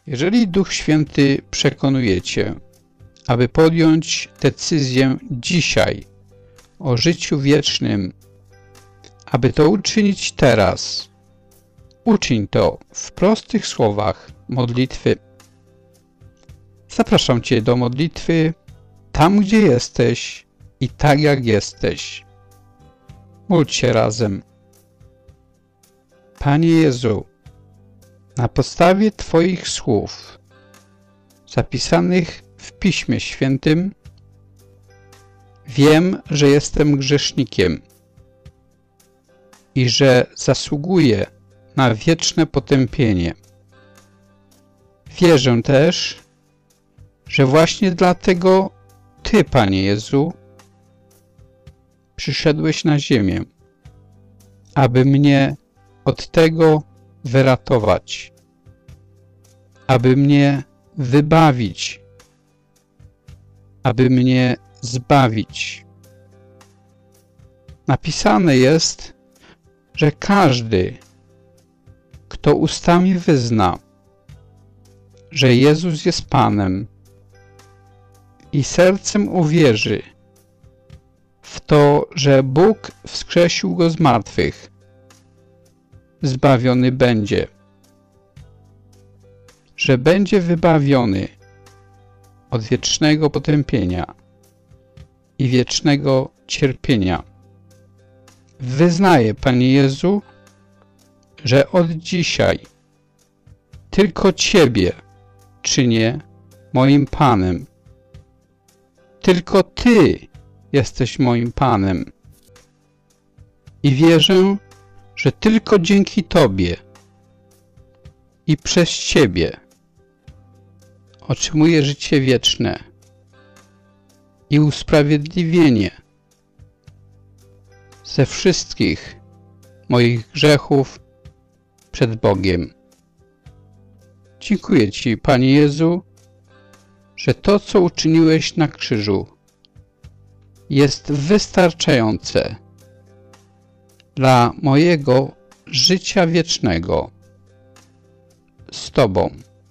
Jeżeli Duch Święty przekonuje Cię, aby podjąć decyzję dzisiaj o życiu wiecznym, aby to uczynić teraz, uczyń to w prostych słowach modlitwy. Zapraszam Cię do modlitwy tam, gdzie jesteś i tak, jak jesteś. Módl się razem. Panie Jezu, na podstawie Twoich słów zapisanych w Piśmie Świętym wiem, że jestem grzesznikiem i że zasługuję na wieczne potępienie. Wierzę też, że właśnie dlatego Ty, Panie Jezu, przyszedłeś na ziemię, aby mnie od tego wyratować, aby mnie wybawić, aby mnie zbawić. Napisane jest, że każdy, kto ustami wyzna, że Jezus jest Panem i sercem uwierzy w to, że Bóg wskrzesił Go z martwych, zbawiony będzie, że będzie wybawiony od wiecznego potępienia i wiecznego cierpienia. Wyznaję, Panie Jezu, że od dzisiaj tylko Ciebie czynię moim Panem. Tylko Ty jesteś moim Panem. I wierzę, że tylko dzięki Tobie i przez Ciebie otrzymuję życie wieczne i usprawiedliwienie ze wszystkich moich grzechów przed Bogiem. Dziękuję Ci, Panie Jezu, że to, co uczyniłeś na krzyżu, jest wystarczające dla mojego życia wiecznego z Tobą.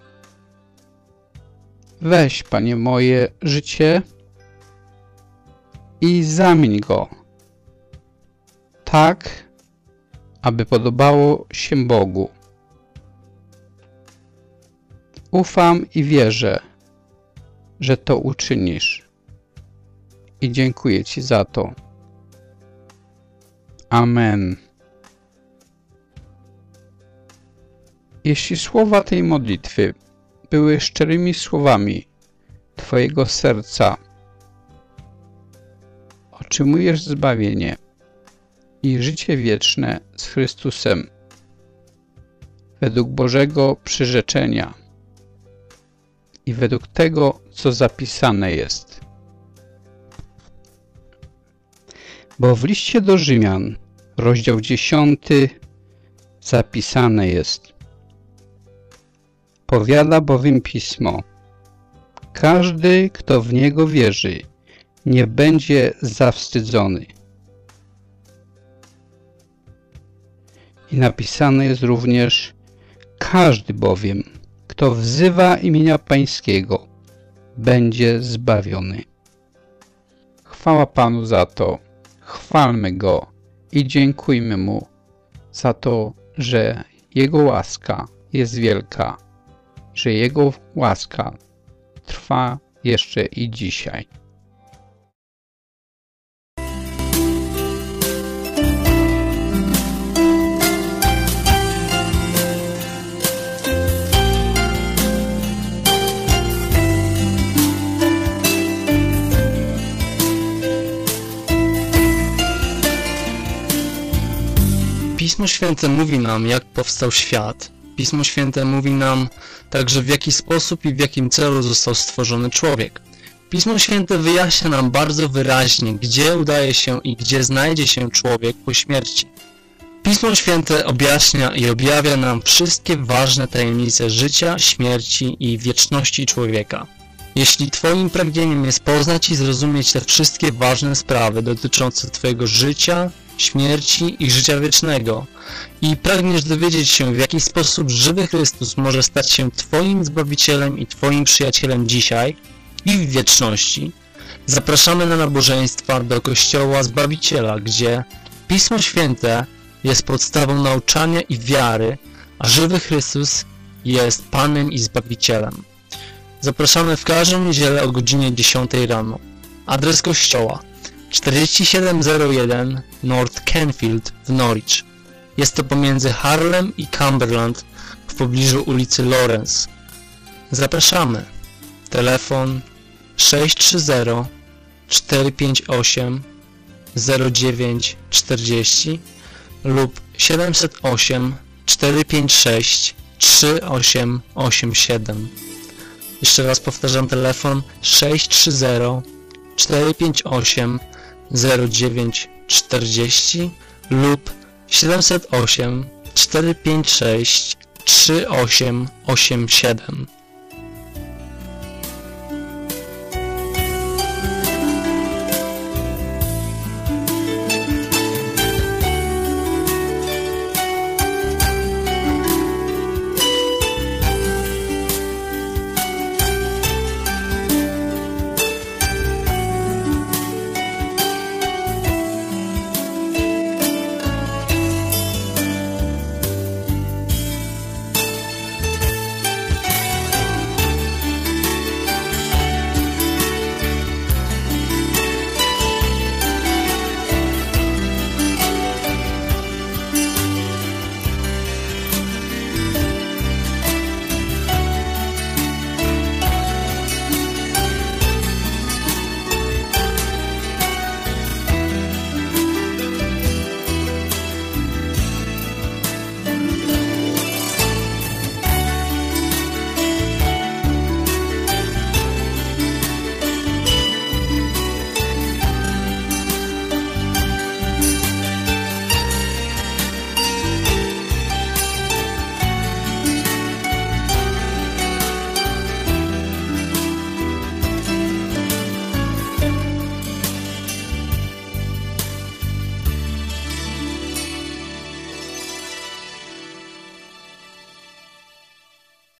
Weź, Panie, moje życie i zamień go tak, aby podobało się Bogu. Ufam i wierzę, że to uczynisz. I dziękuję Ci za to. Amen. Jeśli słowa tej modlitwy były szczerymi słowami Twojego serca, otrzymujesz zbawienie i życie wieczne z Chrystusem według Bożego przyrzeczenia i według tego, co zapisane jest. Bo w liście do Rzymian, rozdział 10, zapisane jest: powiada bowiem Pismo: każdy, kto w Niego wierzy, nie będzie zawstydzony. I napisane jest również: każdy bowiem, kto wzywa imienia Pańskiego, będzie zbawiony. Chwała Panu za to. Chwalmy Go i dziękujmy Mu za to, że Jego łaska jest wielka, że Jego łaska trwa jeszcze i dzisiaj. Pismo Święte mówi nam, jak powstał świat. Pismo Święte mówi nam także, w jaki sposób i w jakim celu został stworzony człowiek. Pismo Święte wyjaśnia nam bardzo wyraźnie, gdzie udaje się i gdzie znajdzie się człowiek po śmierci. Pismo Święte objaśnia i objawia nam wszystkie ważne tajemnice życia, śmierci i wieczności człowieka. Jeśli Twoim pragnieniem jest poznać i zrozumieć te wszystkie ważne sprawy dotyczące Twojego życia, śmierci i życia wiecznego i pragniesz dowiedzieć się, w jaki sposób żywy Chrystus może stać się Twoim Zbawicielem i Twoim przyjacielem dzisiaj i w wieczności, zapraszamy na nabożeństwa do Kościoła Zbawiciela, gdzie Pismo Święte jest podstawą nauczania i wiary, a żywy Chrystus jest Panem i Zbawicielem. Zapraszamy w każdą niedzielę o godzinie 10 rano. Adres kościoła 4701 North Canfield w Norwich. Jest to pomiędzy Harlem i Cumberland w pobliżu ulicy Lawrence. Zapraszamy. Telefon 630 458 0940 lub 708 456 3887. Jeszcze raz powtarzam, telefon 630 458 0940 lub 708 456 3887.